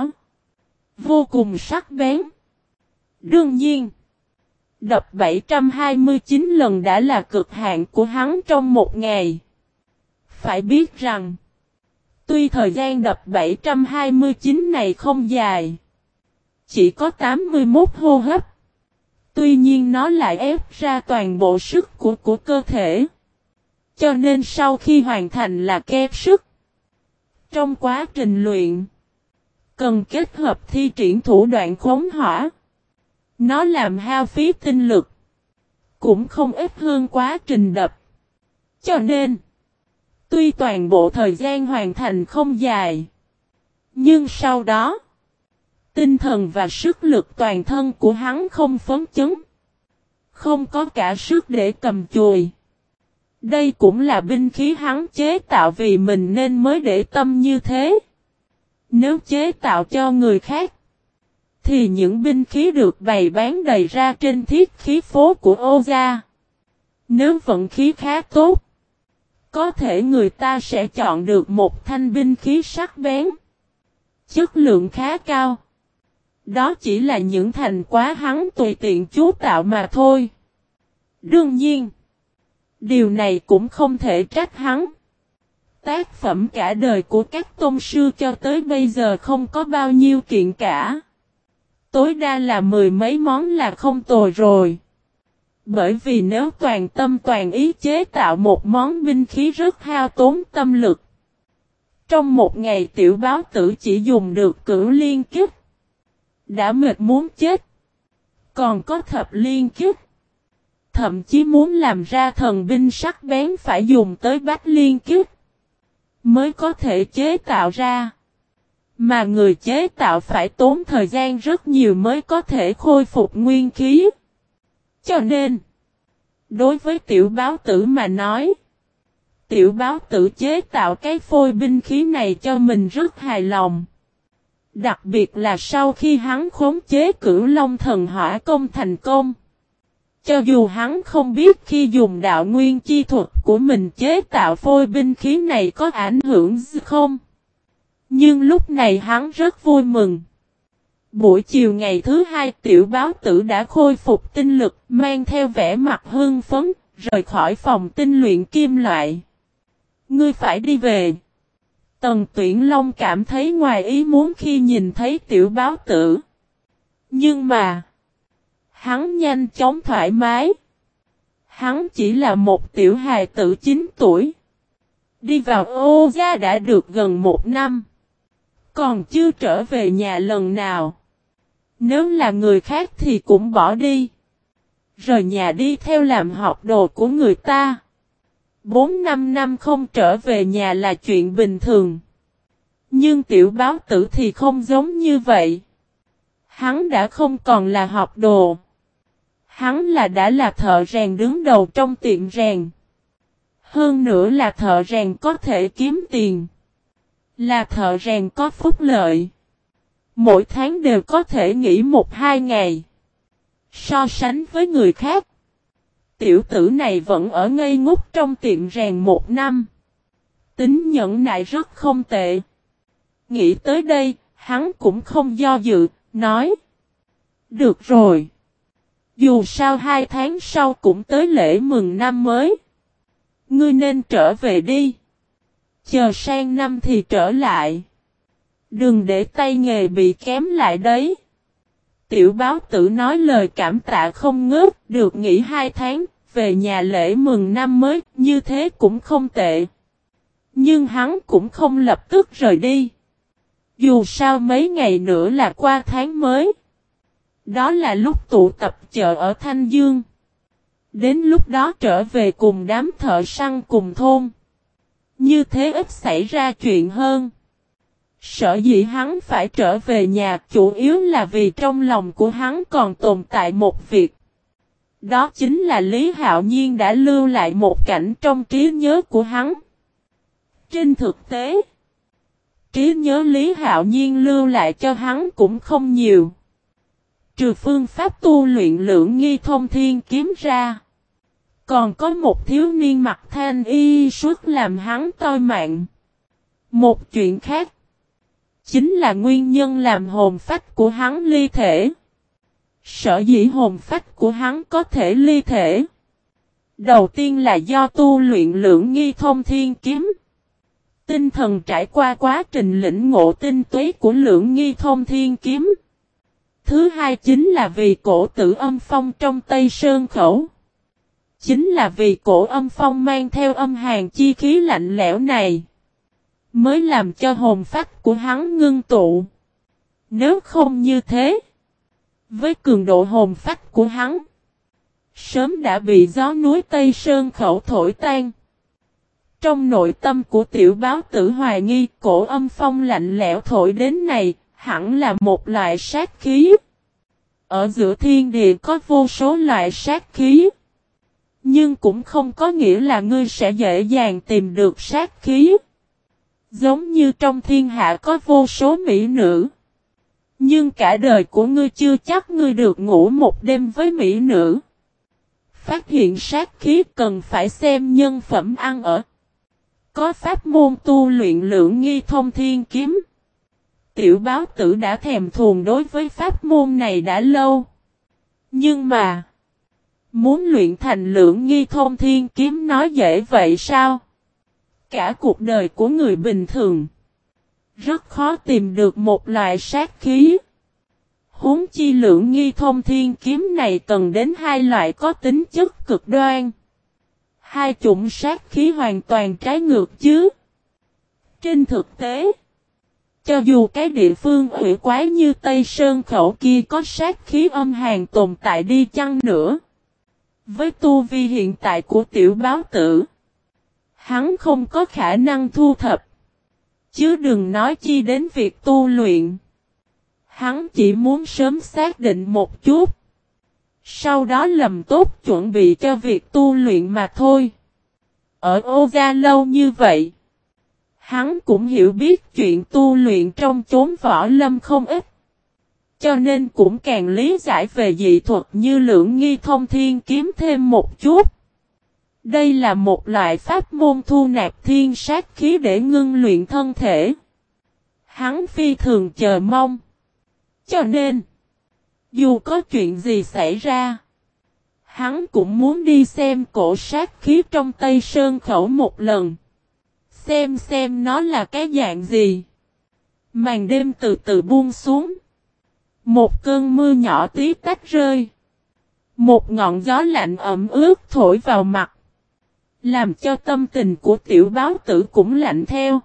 Vô cùng sắc bén. Đương nhiên, đập bảy trăm hai mươi chín lần đã là cực hạn của hắn trong một ngày. Phải biết rằng, tuy thời gian đập bảy trăm hai mươi chín này không dài, chỉ có tám mươi mốt hô hấp, tuy nhiên nó lại ép ra toàn bộ sức của của cơ thể. Cho nên sau khi hoàn thành là kép sức. Trong quá trình luyện, cần kết hợp thi triển thủ đoạn khống hỏa. Nó làm hao phí tinh lực, cũng không ít hơn quá trình đập. Cho nên, tuy toàn bộ thời gian hoàn thành không dài, nhưng sau đó, tinh thần và sức lực toàn thân của hắn không phấn chấn. Không có cả sức để cầm chùy. Đây cũng là binh khí hắn chế tạo vì mình nên mới để tâm như thế. Nếu chế tạo cho người khác, thì những binh khí được bày bán đầy ra trên thiết khí phố của Ô gia. Nếu vận khí khá tốt, có thể người ta sẽ chọn được một thanh binh khí sắc bén. chất lượng khá cao. Đó chỉ là những thành quả hắn tùy tiện chú tạo mà thôi. Đương nhiên, điều này cũng không thể trách hắn. Tác phẩm cả đời của các tôn sư cho tới bây giờ không có bao nhiêu kiện cả. Tối đa là mười mấy món là không tồi rồi. Bởi vì nếu toàn tâm toàn ý chế tạo một món binh khí rất hao tốn tâm lực. Trong một ngày tiểu báo tử chỉ dùng được cửu liên kích. Đã mệt muốn chết. Còn có thập liên kích. Thậm chí muốn làm ra thần binh sắc bén phải dùng tới bách liên kích. Mới có thể chế tạo ra. Mà người chế tạo phải tốn thời gian rất nhiều mới có thể khôi phục nguyên khí. Cho nên, đối với tiểu báo tử mà nói, tiểu báo tử chế tạo cái phôi binh khí này cho mình rất hài lòng. Đặc biệt là sau khi hắn khống chế Cửu Long thần hỏa công thành công. Cho dù hắn không biết khi dùng đạo nguyên chi thuật của mình chế tạo phôi binh khí này có ảnh hưởng gì không. Nhưng lúc này hắn rất vui mừng. Buổi chiều ngày thứ hai tiểu báo tử đã khôi phục tinh lực, mang theo vẻ mặt hưng phấn, rời khỏi phòng tinh luyện kim loại. Ngươi phải đi về. Tần Tuyển Long cảm thấy ngoài ý muốn khi nhìn thấy tiểu báo tử. Nhưng mà, hắn nhanh chóng thoải mái. Hắn chỉ là một tiểu hài tử chín tuổi. Đi vào Ô gia đã được gần một năm. Còn chưa trở về nhà lần nào. Nếu là người khác thì cũng bỏ đi. Rời nhà đi theo làm học đồ của người ta. Bốn năm năm không trở về nhà là chuyện bình thường. Nhưng tiểu báo tử thì không giống như vậy. Hắn đã không còn là học đồ. Hắn là đã là thợ rèn đứng đầu trong tiệm rèn. Hơn nữa là thợ rèn có thể kiếm tiền. Là thợ rèn có phúc lợi. Mỗi tháng đều có thể nghỉ một hai ngày. So sánh với người khác. Tiểu tử này vẫn ở ngây ngốc trong tiệm rèn một năm. Tính nhẫn nại rất không tệ. Nghĩ tới đây, hắn cũng không do dự, nói. Được rồi. Dù sao hai tháng sau cũng tới lễ mừng năm mới. Ngươi nên trở về đi. Chờ sang năm thì trở lại. Đừng để tay nghề bị kém lại đấy. Tiểu báo tử nói lời cảm tạ không ngớt, được nghỉ hai tháng, về nhà lễ mừng năm mới, như thế cũng không tệ. Nhưng hắn cũng không lập tức rời đi. Dù sao mấy ngày nữa là qua tháng mới. Đó là lúc tụ tập chợ ở Thanh Dương. Đến lúc đó trở về cùng đám thợ săn cùng thôn. Như thế ít xảy ra chuyện hơn. Sở dĩ hắn phải trở về nhà chủ yếu là vì trong lòng của hắn còn tồn tại một việc. Đó chính là Lý Hạo Nhiên đã lưu lại một cảnh trong trí nhớ của hắn. Trên thực tế, trí nhớ Lý Hạo Nhiên lưu lại cho hắn cũng không nhiều. Trừ phương pháp tu luyện lưỡng nghi thông thiên kiếm ra. Còn có một thiếu niên mặc thanh y suốt làm hắn toi mạng. Một chuyện khác. Chính là nguyên nhân làm hồn phách của hắn ly thể. Sở dĩ hồn phách của hắn có thể ly thể. Đầu tiên là do tu luyện lưỡng nghi thông thiên kiếm. Tinh thần trải qua quá trình lĩnh ngộ tinh túy của lưỡng nghi thông thiên kiếm. Thứ hai chính là vì cổ tử âm phong trong Tây Sơn Khẩu. Chính là vì cổ âm phong mang theo âm hàn chi khí lạnh lẽo này. Mới làm cho hồn phách của hắn ngưng tụ. Nếu không như thế. Với cường độ hồn phách của hắn. Sớm đã bị gió núi Tây Sơn Khẩu thổi tan. Trong nội tâm của tiểu báo tử hoài nghi cổ âm phong lạnh lẽo thổi đến này. Hẳn là một loại sát khí. Ở giữa thiên địa có vô số loại sát khí. Nhưng cũng không có nghĩa là ngươi sẽ dễ dàng tìm được sát khí. Giống như trong thiên hạ có vô số mỹ nữ. Nhưng cả đời của ngươi chưa chắc ngươi được ngủ một đêm với mỹ nữ. Phát hiện sát khí cần phải xem nhân phẩm ăn ở. Có pháp môn tu luyện lưỡng nghi thông thiên kiếm. tiểu báo tử đã thèm thuồng đối với pháp môn này đã lâu. Nhưng mà, muốn luyện thành lưỡng nghi thông thiên kiếm nói dễ vậy sao? Cả cuộc đời của người bình thường, rất khó tìm được một loại sát khí. Huống chi lưỡng nghi thông thiên kiếm này cần đến hai loại có tính chất cực đoan. Hai chủng sát khí hoàn toàn trái ngược chứ. Trên thực tế, cho dù cái địa phương hủy quái như Tây Sơn Khẩu kia có sát khí âm hàn tồn tại đi chăng nữa, với tu vi hiện tại của tiểu báo tử, hắn không có khả năng thu thập. Chứ đừng nói chi đến việc tu luyện. Hắn chỉ muốn sớm xác định một chút, sau đó làm tốt chuẩn bị cho việc tu luyện mà thôi. Ở Ô Gia lâu như vậy, hắn cũng hiểu biết chuyện tu luyện trong chốn võ lâm không ít. Cho nên cũng càng lý giải về dị thuật như lưỡng nghi thông thiên kiếm thêm một chút. Đây là một loại pháp môn thu nạp thiên sát khí để ngưng luyện thân thể. Hắn phi thường chờ mong. Cho nên, dù có chuyện gì xảy ra, hắn cũng muốn đi xem cổ sát khí trong Tây Sơn Khẩu một lần. Xem xem nó là cái dạng gì. Màn đêm từ từ buông xuống. Một cơn mưa nhỏ tí tách rơi. Một ngọn gió lạnh ẩm ướt thổi vào mặt, làm cho tâm tình của tiểu báo tử cũng lạnh theo.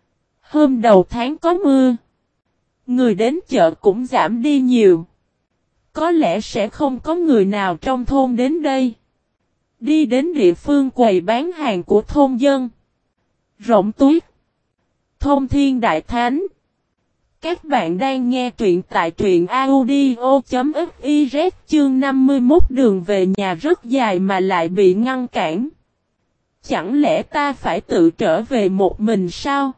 Hôm đầu tháng có mưa, người đến chợ cũng giảm đi nhiều. Có lẽ sẽ không có người nào trong thôn đến đây. Đi đến địa phương quầy bán hàng của thôn dân. Rộng tuyết, Thông Thiên Đại Thánh. Các bạn đang nghe truyện tại truyện audio.fiz chương năm mươi mốt đường về nhà rất dài mà lại bị ngăn cản. Chẳng lẽ ta phải tự trở về một mình sao?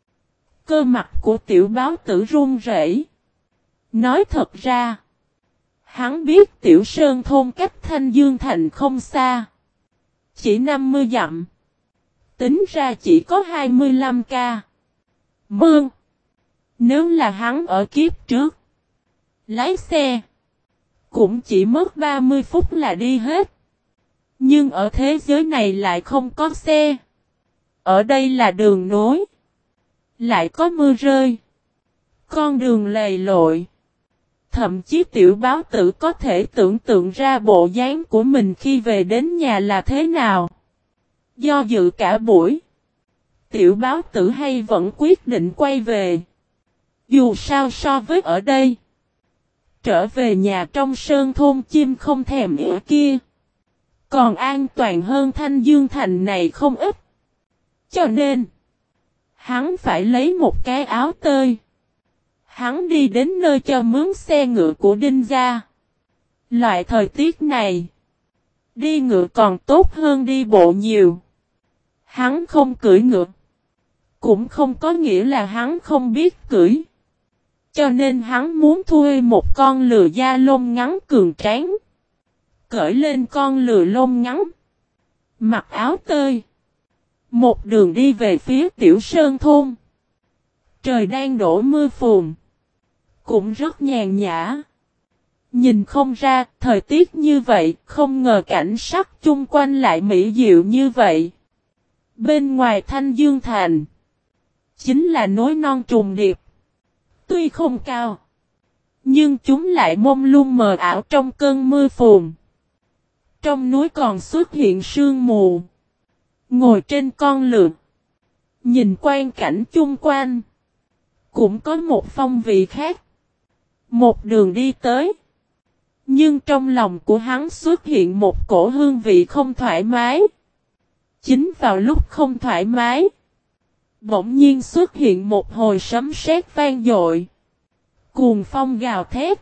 Cơ mặt của tiểu báo tử run rẩy. Nói thật ra, hắn biết Tiểu Sơn thôn cách Thanh Dương Thành không xa. Chỉ năm mươi dặm. Tính ra chỉ có hai mươi lăm ca. Mương. Nếu là hắn ở kiếp trước, lái xe, cũng chỉ mất ba mươi phút là đi hết. Nhưng ở thế giới này lại không có xe. Ở đây là đường nối. Lại có mưa rơi. Con đường lầy lội. Thậm chí tiểu báo tử có thể tưởng tượng ra bộ dáng của mình khi về đến nhà là thế nào. Do dự cả buổi, tiểu báo tử hay vẫn quyết định quay về. Dù sao so với ở đây, trở về nhà trong sơn thôn chim không thèm ỉa kia, còn an toàn hơn Thanh Dương Thành này không ít. Cho nên, hắn phải lấy một cái áo tơi. Hắn đi đến nơi cho mướn xe ngựa của Đinh gia. Loại thời tiết này, đi ngựa còn tốt hơn đi bộ nhiều. Hắn không cưỡi ngựa, cũng không có nghĩa là hắn không biết cưỡi. Cho nên hắn muốn thuê một con lừa da lông ngắn cường tráng. Cởi lên con lừa lông ngắn, mặc áo tơi, một đường đi về phía Tiểu Sơn thôn. Trời đang đổ mưa phùn, cũng rất nhàn nhã. Nhìn không ra, thời tiết như vậy, không ngờ cảnh sắc chung quanh lại mỹ diệu như vậy. Bên ngoài Thanh Dương Thành, chính là núi non trùng điệp. Tuy không cao, nhưng chúng lại mông lung mờ ảo trong cơn mưa phùn. Trong núi còn xuất hiện sương mù. Ngồi trên con lược, nhìn quang cảnh chung quanh, cũng có một phong vị khác. Một đường đi tới, nhưng trong lòng của hắn xuất hiện một cổ hương vị không thoải mái. Chính vào lúc không thoải mái, bỗng nhiên xuất hiện một hồi sấm sét vang dội. Cuồng phong gào thét.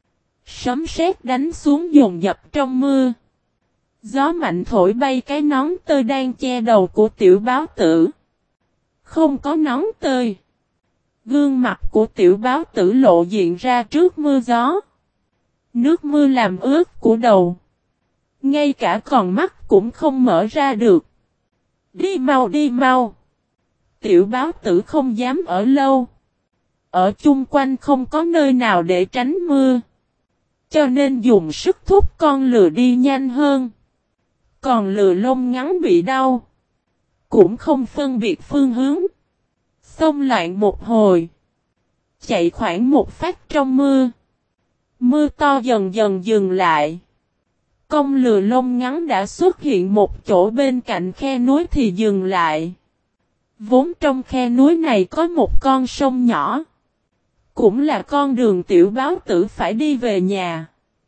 Sấm sét đánh xuống dồn dập trong mưa. Gió mạnh thổi bay cái nón tơi đang che đầu của tiểu báo tử. Không có nón tơi, gương mặt của tiểu báo tử lộ diện ra trước mưa gió. Nước mưa làm ướt của đầu. Ngay cả còn mắt cũng không mở ra được. Đi mau đi mau. Tiểu báo tử không dám ở lâu. Ở chung quanh không có nơi nào để tránh mưa. Cho nên dùng sức thúc con lừa đi nhanh hơn. Còn lừa lông ngắn bị đau. Cũng không phân biệt phương hướng. Xông loạn một hồi. Chạy khoảng một phát trong mưa. Mưa to dần dần dừng lại. Con lừa lông ngắn đã xuất hiện một chỗ bên cạnh khe núi thì dừng lại. Vốn trong khe núi này có một con sông nhỏ. Cũng là con đường tiểu báo tử phải đi về nhà.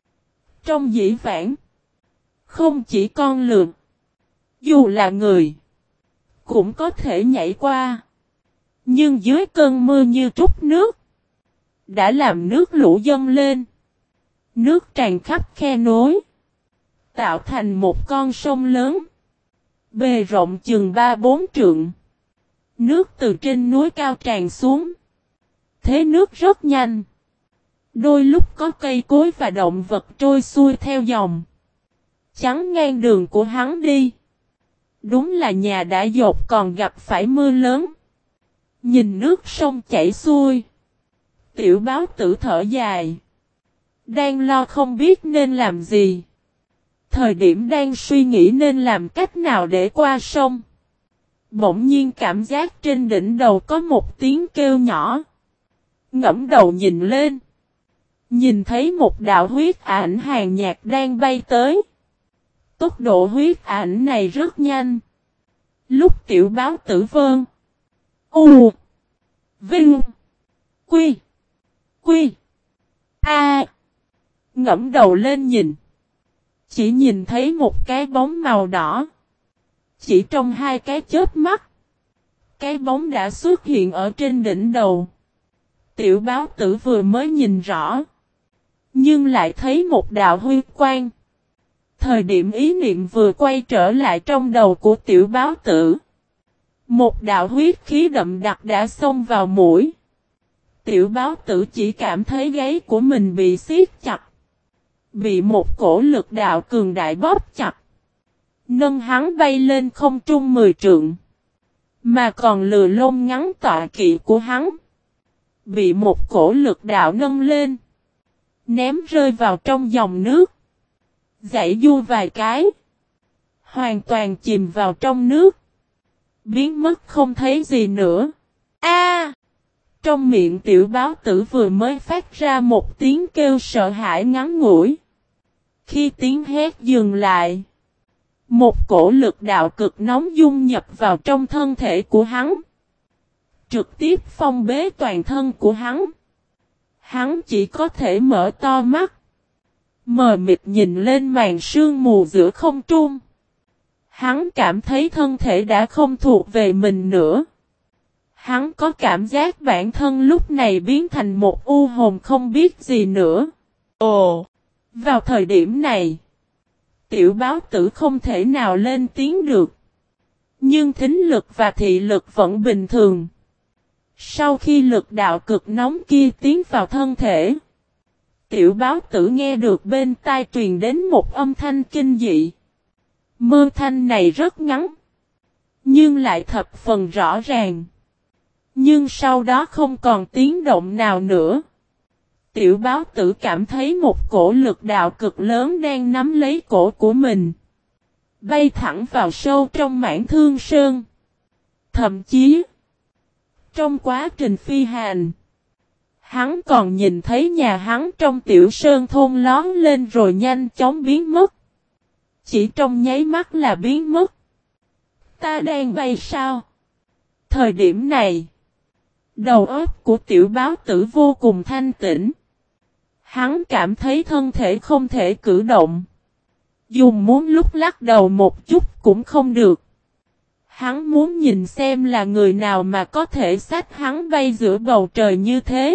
Trong dĩ vãng. Không chỉ con lừa. Dù là người. Cũng có thể nhảy qua. Nhưng dưới cơn mưa như trút nước. Đã làm nước lũ dâng lên. Nước tràn khắp khe núi. Tạo thành một con sông lớn. Bề rộng chừng ba bốn trượng. Nước từ trên núi cao tràn xuống. Thế nước rất nhanh. Đôi lúc có cây cối và động vật trôi xuôi theo dòng. Chắn ngang đường của hắn đi. Đúng là nhà đã dột còn gặp phải mưa lớn. Nhìn nước sông chảy xuôi. Tiểu báo tử thở dài. Đang lo không biết nên làm gì. Thời điểm đang suy nghĩ nên làm cách nào để qua sông. Bỗng nhiên cảm giác trên đỉnh đầu có một tiếng kêu nhỏ. Ngẫm đầu nhìn lên. Nhìn thấy một đạo huyết ảnh hàng nhạt đang bay tới. Tốc độ huyết ảnh này rất nhanh. Lúc tiểu báo tử vơn. U. Vinh. Quy. Quy. A. Ngẫm đầu lên nhìn. Chỉ nhìn thấy một cái bóng màu đỏ. Chỉ trong hai cái chớp mắt. Cái bóng đã xuất hiện ở trên đỉnh đầu. Tiểu báo tử vừa mới nhìn rõ. Nhưng lại thấy một đạo huyết quang. Thời điểm ý niệm vừa quay trở lại trong đầu của tiểu báo tử. Một đạo huyết khí đậm đặc đã xông vào mũi. Tiểu báo tử chỉ cảm thấy gáy của mình bị siết chặt. Bị một cổ lực đạo cường đại bóp chặt. Nâng hắn bay lên không trung mười trượng. Mà còn lừa lông ngắn tọa kỵ của hắn. Bị một cổ lực đạo nâng lên. Ném rơi vào trong dòng nước. Dãy du vài cái. Hoàn toàn chìm vào trong nước. Biến mất không thấy gì nữa. A! Trong miệng tiểu báo tử vừa mới phát ra một tiếng kêu sợ hãi ngắn ngủi. Khi tiếng hét dừng lại. Một cổ lực đạo cực nóng dung nhập vào trong thân thể của hắn. Trực tiếp phong bế toàn thân của hắn. Hắn chỉ có thể mở to mắt. Mờ mịt nhìn lên màn sương mù giữa không trung. Hắn cảm thấy thân thể đã không thuộc về mình nữa. Hắn có cảm giác bản thân lúc này biến thành một u hồn không biết gì nữa. Ồ! Vào thời điểm này, tiểu báo tử không thể nào lên tiếng được. Nhưng thính lực và thị lực vẫn bình thường. Sau khi lực đạo cực nóng kia tiến vào thân thể, tiểu báo tử nghe được bên tai truyền đến một âm thanh kinh dị. Mơ thanh này rất ngắn, nhưng lại thập phần rõ ràng. Nhưng sau đó không còn tiếng động nào nữa. Tiểu báo tử cảm thấy một cổ lực đạo cực lớn đang nắm lấy cổ của mình. Bay thẳng vào sâu trong mãn thương sơn. Thậm chí, trong quá trình phi hành, hắn còn nhìn thấy nhà hắn trong tiểu sơn thôn lón lên rồi nhanh chóng biến mất. Chỉ trong nháy mắt là biến mất. Ta đang bay sao? Thời điểm này, đầu óc của tiểu báo tử vô cùng thanh tĩnh. Hắn cảm thấy thân thể không thể cử động. Dùng muốn lúc lắc đầu một chút cũng không được. Hắn muốn nhìn xem là người nào mà có thể xách hắn bay giữa bầu trời như thế.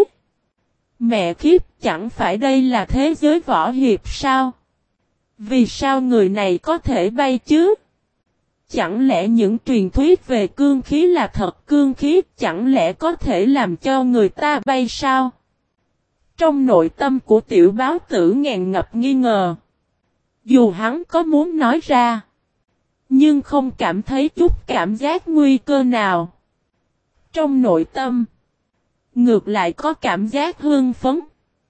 Mẹ kiếp, chẳng phải đây là thế giới võ hiệp sao? Vì sao người này có thể bay chứ? Chẳng lẽ những truyền thuyết về cương khí là thật? Cương khí chẳng lẽ có thể làm cho người ta bay sao? Trong nội tâm của tiểu báo tử ngàn ngập nghi ngờ. Dù hắn có muốn nói ra, nhưng không cảm thấy chút cảm giác nguy cơ nào. Trong nội tâm, Ngược lại có cảm giác hưng phấn.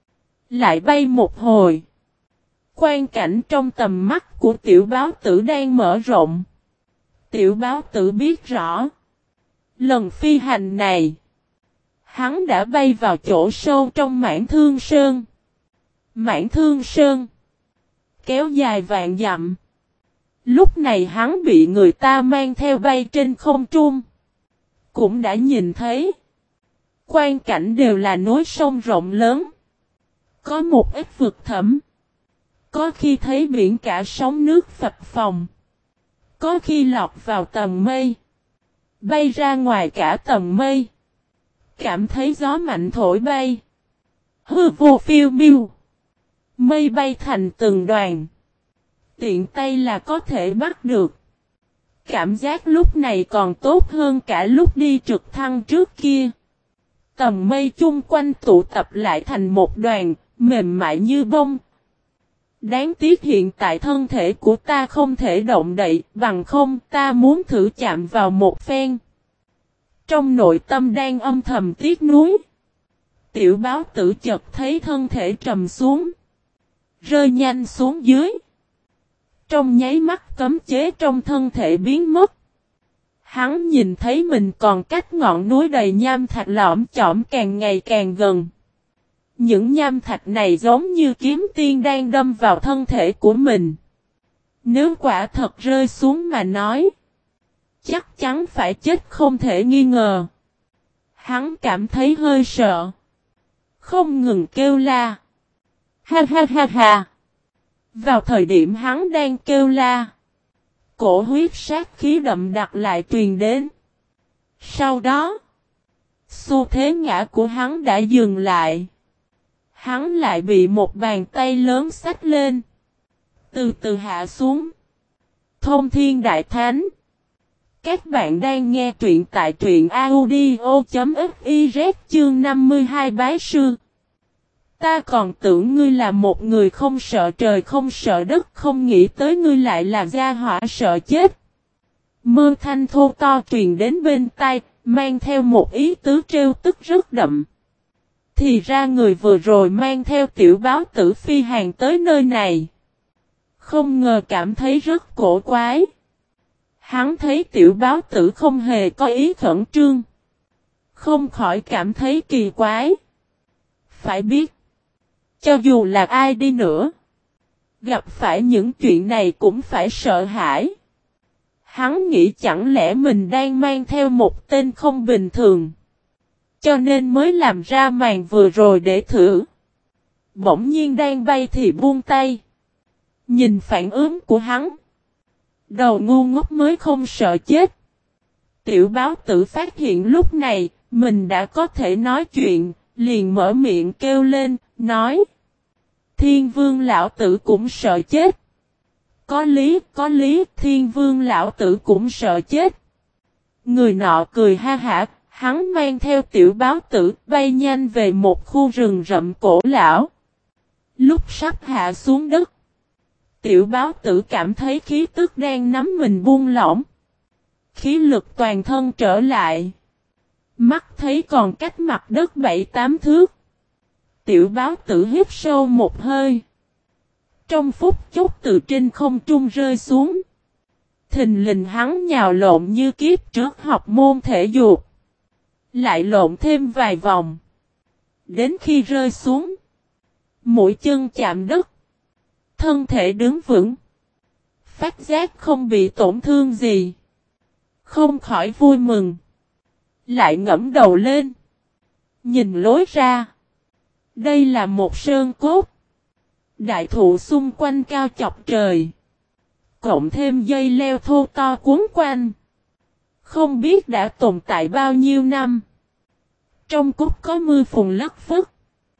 Lại bay một hồi. Quang cảnh trong tầm mắt của tiểu báo tử đang mở rộng. Tiểu báo tử biết rõ. Lần phi hành này. Hắn đã bay vào chỗ sâu trong mãn thương sơn. Mãn thương sơn. Kéo dài vạn dặm. Lúc này hắn bị người ta mang theo bay trên không trung. Cũng đã nhìn thấy. Quang cảnh đều là núi sông rộng lớn. Có một ít vực thẳm. Có khi thấy biển cả sóng nước phập phồng. Có khi lọt vào tầng mây. Bay ra ngoài cả tầng mây. Cảm thấy gió mạnh thổi bay. Hư vô phiêu miêu. Mây bay thành từng đoàn. Tiện tay là có thể bắt được. Cảm giác lúc này còn tốt hơn cả lúc đi trực thăng trước kia. Tầng mây chung quanh tụ tập lại thành một đoàn, mềm mại như bông. Đáng tiếc hiện tại thân thể của ta không thể động đậy, bằng không ta muốn thử chạm vào một phen. Trong nội tâm đang âm thầm tiếc nuối. Tiểu báo tử chợt thấy thân thể trầm xuống. Rơi nhanh xuống dưới. Trong nháy mắt cấm chế trong thân thể biến mất. Hắn nhìn thấy mình còn cách ngọn núi đầy nham thạch lõm chõm càng ngày càng gần. Những nham thạch này giống như kiếm tiên đang đâm vào thân thể của mình. Nếu quả thật rơi xuống mà nói, chắc chắn phải chết không thể nghi ngờ. Hắn cảm thấy hơi sợ. Không ngừng kêu la. Ha ha ha ha. Vào thời điểm hắn đang kêu la, cổ huyết sát khí đậm đặc lại truyền đến. Sau đó, xu thế ngã của hắn đã dừng lại. Hắn lại bị một bàn tay lớn xách lên. Từ từ hạ xuống. Thông Thiên Đại Thánh. Các bạn đang nghe truyện tại truyện audio.fiz chương năm mươi hai Bái Sư. Ta còn tưởng ngươi là một người không sợ trời không sợ đất, không nghĩ tới ngươi lại là gia hỏa sợ chết. Mơ thanh thô to truyền đến bên tai, mang theo một ý tứ trêu tức rất đậm. Thì ra người vừa rồi mang theo tiểu báo tử phi hàng tới nơi này. Không ngờ cảm thấy rất cổ quái. Hắn thấy tiểu báo tử không hề có ý khẩn trương. Không khỏi cảm thấy kỳ quái. Phải biết, cho dù là ai đi nữa, gặp phải những chuyện này cũng phải sợ hãi. Hắn nghĩ chẳng lẽ mình đang mang theo một tên không bình thường, cho nên mới làm ra màn vừa rồi để thử. Bỗng nhiên đang bay thì buông tay. Nhìn phản ứng của hắn. Đầu ngu ngốc mới không sợ chết. Tiểu báo tử phát hiện lúc này, mình đã có thể nói chuyện, liền mở miệng kêu lên, nói. Thiên vương lão tử cũng sợ chết. Có lý, có lý, thiên vương lão tử cũng sợ chết. Người nọ cười ha hả, hắn mang theo tiểu báo tử bay nhanh về một khu rừng rậm cổ lão. Lúc sắp hạ xuống đất, tiểu báo tử cảm thấy khí tức đang nắm mình buông lỏng. Khí lực toàn thân trở lại. Mắt thấy còn cách mặt đất bảy tám thước. Tiểu báo tử hít sâu một hơi. Trong phút chốc từ trên không trung rơi xuống. Thình lình hắn nhào lộn như kiếp trước học môn thể dục. Lại lộn thêm vài vòng. Đến khi rơi xuống, mũi chân chạm đất. Thân thể đứng vững. Phát giác không bị tổn thương gì. Không khỏi vui mừng. Lại ngẫm đầu lên. Nhìn lối ra. Đây là một sơn cốt. Đại thụ xung quanh cao chọc trời. Cộng thêm dây leo thô to cuốn quanh. Không biết đã tồn tại bao nhiêu năm. Trong cốt có mưa phùn lất phất.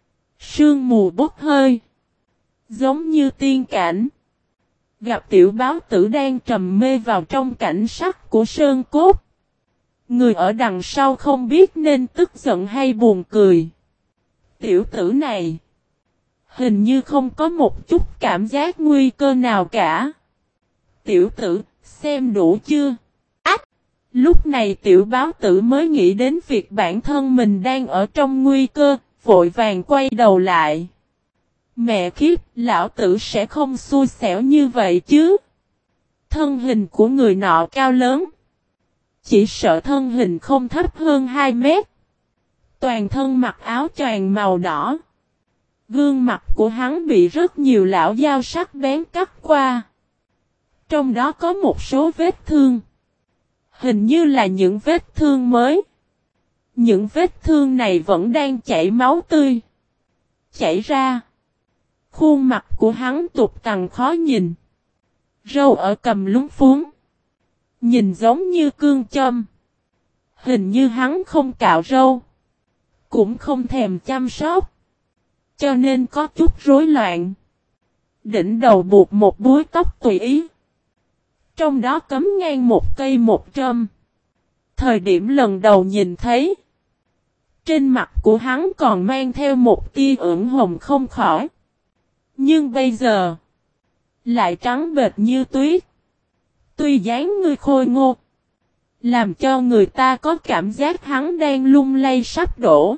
Sương mù bốc hơi. Giống như tiên cảnh. Gặp tiểu báo tử đang trầm mê vào trong cảnh sắc của sơn cốt. Người ở đằng sau không biết nên tức giận hay buồn cười. Tiểu tử này. Hình như không có một chút cảm giác nguy cơ nào cả. Tiểu tử, xem đủ chưa? Ách! Lúc này tiểu báo tử mới nghĩ đến việc bản thân mình đang ở trong nguy cơ, vội vàng quay đầu lại. Mẹ kiếp, lão tử sẽ không xui xẻo như vậy chứ. Thân hình của người nọ cao lớn. Chỉ sợ thân hình không thấp hơn hai mét. Toàn thân mặc áo choàng màu đỏ. Gương mặt của hắn bị rất nhiều lão dao sắc bén cắt qua. Trong đó có một số vết thương. Hình như là những vết thương mới. Những vết thương này vẫn đang chảy máu tươi. Chảy ra. Khuôn mặt của hắn tục tằn khó nhìn. Râu ở cầm lúng phúng. Nhìn giống như cương châm. Hình như hắn không cạo râu. Cũng không thèm chăm sóc. Cho nên có chút rối loạn. Đỉnh đầu buộc một búi tóc tùy ý. Trong đó cắm ngang một cây một trâm. Thời điểm lần đầu nhìn thấy. Trên mặt của hắn còn mang theo một tia ửng hồng không khỏi. Nhưng bây giờ. Lại trắng bệt như tuyết. Tuy dáng người khôi ngô. Làm cho người ta có cảm giác hắn đang lung lay sắp đổ.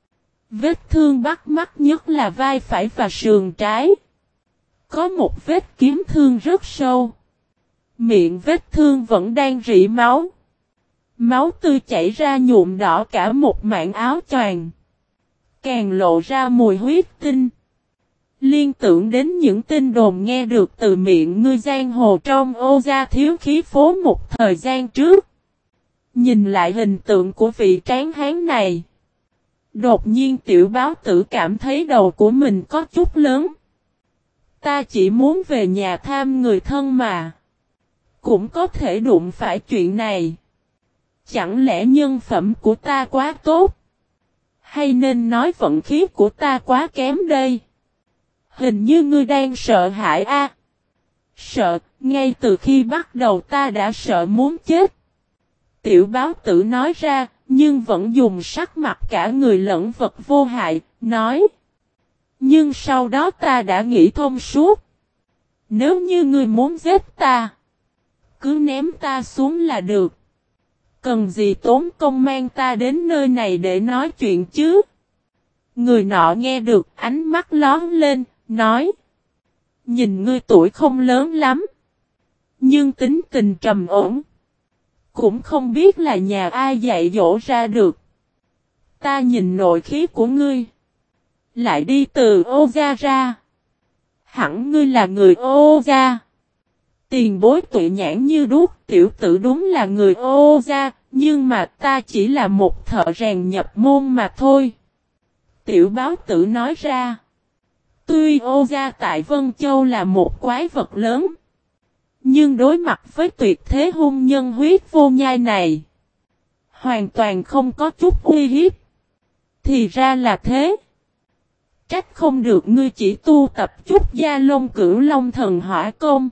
Vết thương bắt mắt nhất là vai phải và sườn trái. Có một vết kiếm thương rất sâu. Miệng vết thương vẫn đang rỉ máu. Máu tươi chảy ra nhuộm đỏ cả một mảng áo choàng. Càng lộ ra mùi huyết tinh. Liên tưởng đến những tin đồn nghe được từ miệng ngươi giang hồ trong Ô Gia thiếu khí phố một thời gian trước. Nhìn lại hình tượng của vị tráng hán này. Đột nhiên tiểu báo tử cảm thấy đầu của mình có chút lớn. Ta chỉ muốn về nhà thăm người thân mà. Cũng có thể đụng phải chuyện này. Chẳng lẽ nhân phẩm của ta quá tốt? Hay nên nói vận khí của ta quá kém đây? Hình như ngươi đang sợ hãi a. À? Sợ, ngay từ khi bắt đầu ta đã sợ muốn chết. Tiểu báo tử nói ra, nhưng vẫn dùng sắc mặt cả người lẫn vật vô hại, nói. Nhưng sau đó ta đã nghĩ thông suốt. Nếu như ngươi muốn giết ta, cứ ném ta xuống là được. Cần gì tốn công mang ta đến nơi này để nói chuyện chứ? Người nọ nghe được ánh mắt lón lên, nói. Nhìn ngươi tuổi không lớn lắm. Nhưng tính tình trầm ổn. Cũng không biết là nhà ai dạy dỗ ra được. Ta nhìn nội khí của ngươi. Lại đi từ Ô Gia ra. Hẳn ngươi là người Ô Gia. Tiền bối tụi nhãn như đuốc, tiểu tử đúng là người Ô Gia, nhưng mà ta chỉ là một thợ rèn nhập môn mà thôi. Tiểu báo tử nói ra. Tuy Ô Gia tại Vân Châu là một quái vật lớn. Nhưng đối mặt với tuyệt thế hung nhân huyết vô nhai này. Hoàn toàn không có chút uy hiếp. Thì ra là thế. Trách không được ngươi chỉ tu tập chút gia lông cửu long thần hỏa công.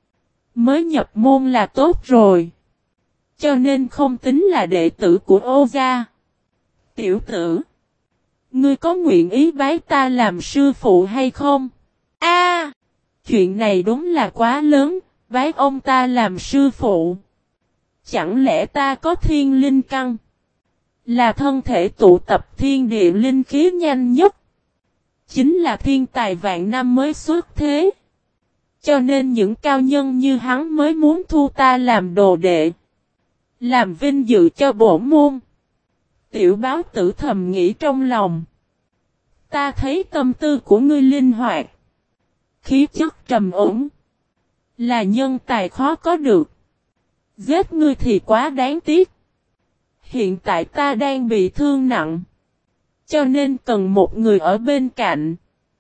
Mới nhập môn là tốt rồi. Cho nên không tính là đệ tử của Ô Gia. Tiểu tử. Ngươi có nguyện ý bái ta làm sư phụ hay không? A, chuyện này đúng là quá lớn. Bái ông ta làm sư phụ. Chẳng lẽ ta có thiên linh căn? Là thân thể tụ tập thiên địa linh khí nhanh nhất. Chính là thiên tài vạn năm mới xuất thế. Cho nên những cao nhân như hắn mới muốn thu ta làm đồ đệ. Làm vinh dự cho bổn môn. Tiểu báo tử thầm nghĩ trong lòng. Ta thấy tâm tư của ngươi linh hoạt. Khí chất trầm ổn. Là nhân tài khó có được. Giết ngươi thì quá đáng tiếc. Hiện tại ta đang bị thương nặng. Cho nên cần một người ở bên cạnh.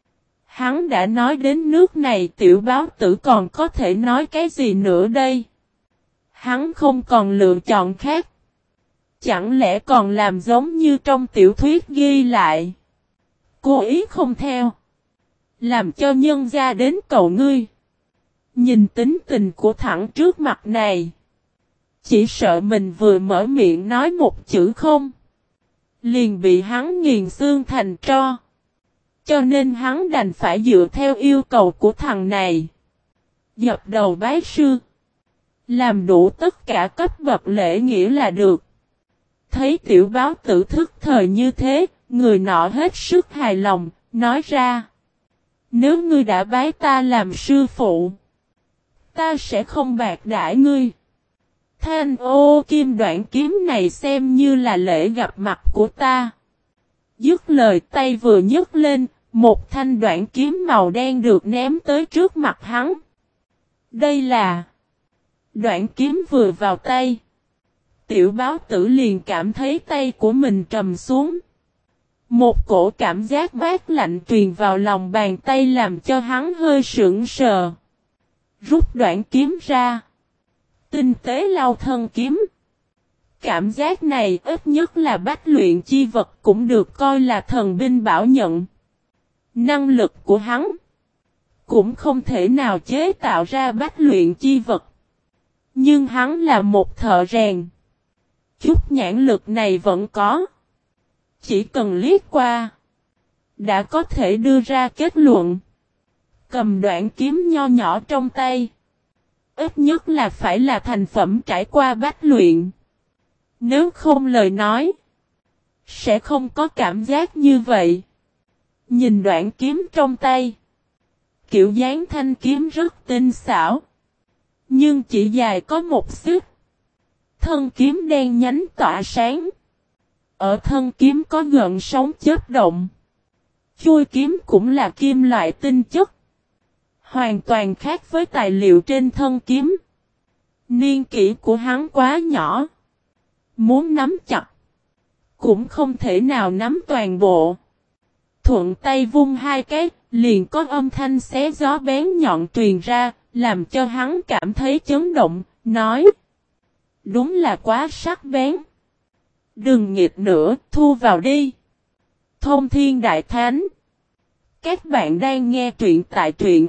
Hắn đã nói đến nước này tiểu báo tử còn có thể nói cái gì nữa đây? Hắn không còn lựa chọn khác. Chẳng lẽ còn làm giống như trong tiểu thuyết ghi lại. Cố ý không theo. Làm cho nhân gia đến cầu ngươi. Nhìn tính tình của thẳng trước mặt này. Chỉ sợ mình vừa mở miệng nói một chữ không. Liền bị hắn nghiền xương thành tro. Cho nên hắn đành phải dựa theo yêu cầu của thằng này. Dập đầu bái sư. Làm đủ tất cả cấp bậc lễ nghĩa là được. Thấy tiểu báo tử thức thời như thế, người nọ hết sức hài lòng, nói ra. Nếu ngươi đã bái ta làm sư phụ, ta sẽ không bạc đãi ngươi. Thanh ô kim đoạn kiếm này xem như là lễ gặp mặt của ta. Dứt lời tay vừa nhấc lên, một thanh đoạn kiếm màu đen được ném tới trước mặt hắn. Đây là đoạn kiếm vừa vào tay. Tiểu báo tử liền cảm thấy tay của mình trầm xuống. Một cổ cảm giác mát lạnh truyền vào lòng bàn tay làm cho hắn hơi sững sờ. Rút đoạn kiếm ra. Tinh tế lau thân kiếm. Cảm giác này ít nhất là bách luyện chi vật cũng được coi là thần binh bảo nhận. Năng lực của hắn cũng không thể nào chế tạo ra bách luyện chi vật. Nhưng hắn là một thợ rèn. Chút nhãn lực này vẫn có. Chỉ cần liếc qua, đã có thể đưa ra kết luận. Cầm đoạn kiếm nho nhỏ trong tay, ít nhất là phải là thành phẩm trải qua bách luyện. Nếu không lời nói, sẽ không có cảm giác như vậy. Nhìn đoạn kiếm trong tay, kiểu dáng thanh kiếm rất tinh xảo, nhưng chỉ dài có một xích. Thân kiếm đen nhánh tỏa sáng. Ở thân kiếm có gợn sóng chớp động. Chuôi kiếm cũng là kim loại tinh chất. Hoàn toàn khác với tài liệu trên thân kiếm. Niên kỷ của hắn quá nhỏ. Muốn nắm chặt, cũng không thể nào nắm toàn bộ. Thuận tay vung hai cái, liền có âm thanh xé gió bén nhọn truyền ra, làm cho hắn cảm thấy chấn động, nói. Đúng là quá sắc bén. Đừng nghịch nữa, thu vào đi. Thông Thiên Đại Thánh. Các bạn đang nghe truyện tại truyện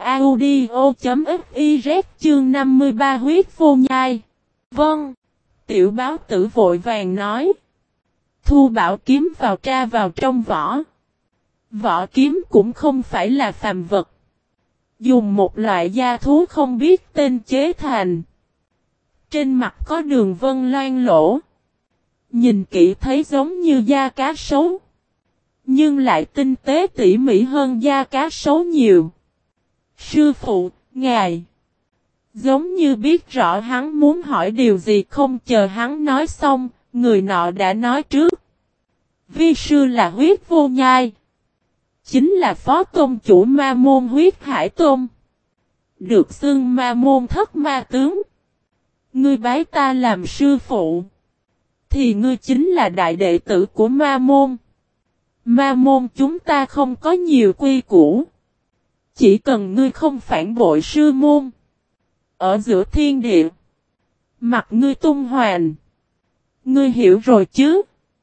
audio.fiz chương năm mươi ba huyết vô nhai. Vâng. Tiểu báo tử vội vàng nói. Thu bảo kiếm vào tra vào trong vỏ. Vỏ kiếm cũng không phải là phàm vật. Dùng một loại da thú không biết tên chế thành. Trên mặt có đường vân loang lỗ. Nhìn kỹ thấy giống như da cá sấu. Nhưng lại tinh tế tỉ mỉ hơn da cá sấu nhiều. Sư phụ, ngài. Giống như biết rõ hắn muốn hỏi điều gì, không chờ hắn nói xong, người nọ đã nói trước. Vi sư là huyết vô nhai. Chính là phó tôn chủ ma môn huyết hải tôn. Được xưng ma môn thất ma tướng. Ngươi bái ta làm sư phụ. Thì ngươi chính là đại đệ tử của ma môn. Ma môn chúng ta không có nhiều quy củ. Chỉ cần ngươi không phản bội sư môn. Ở giữa thiên địa. Mặt ngươi tung hoành. Ngươi hiểu rồi chứ?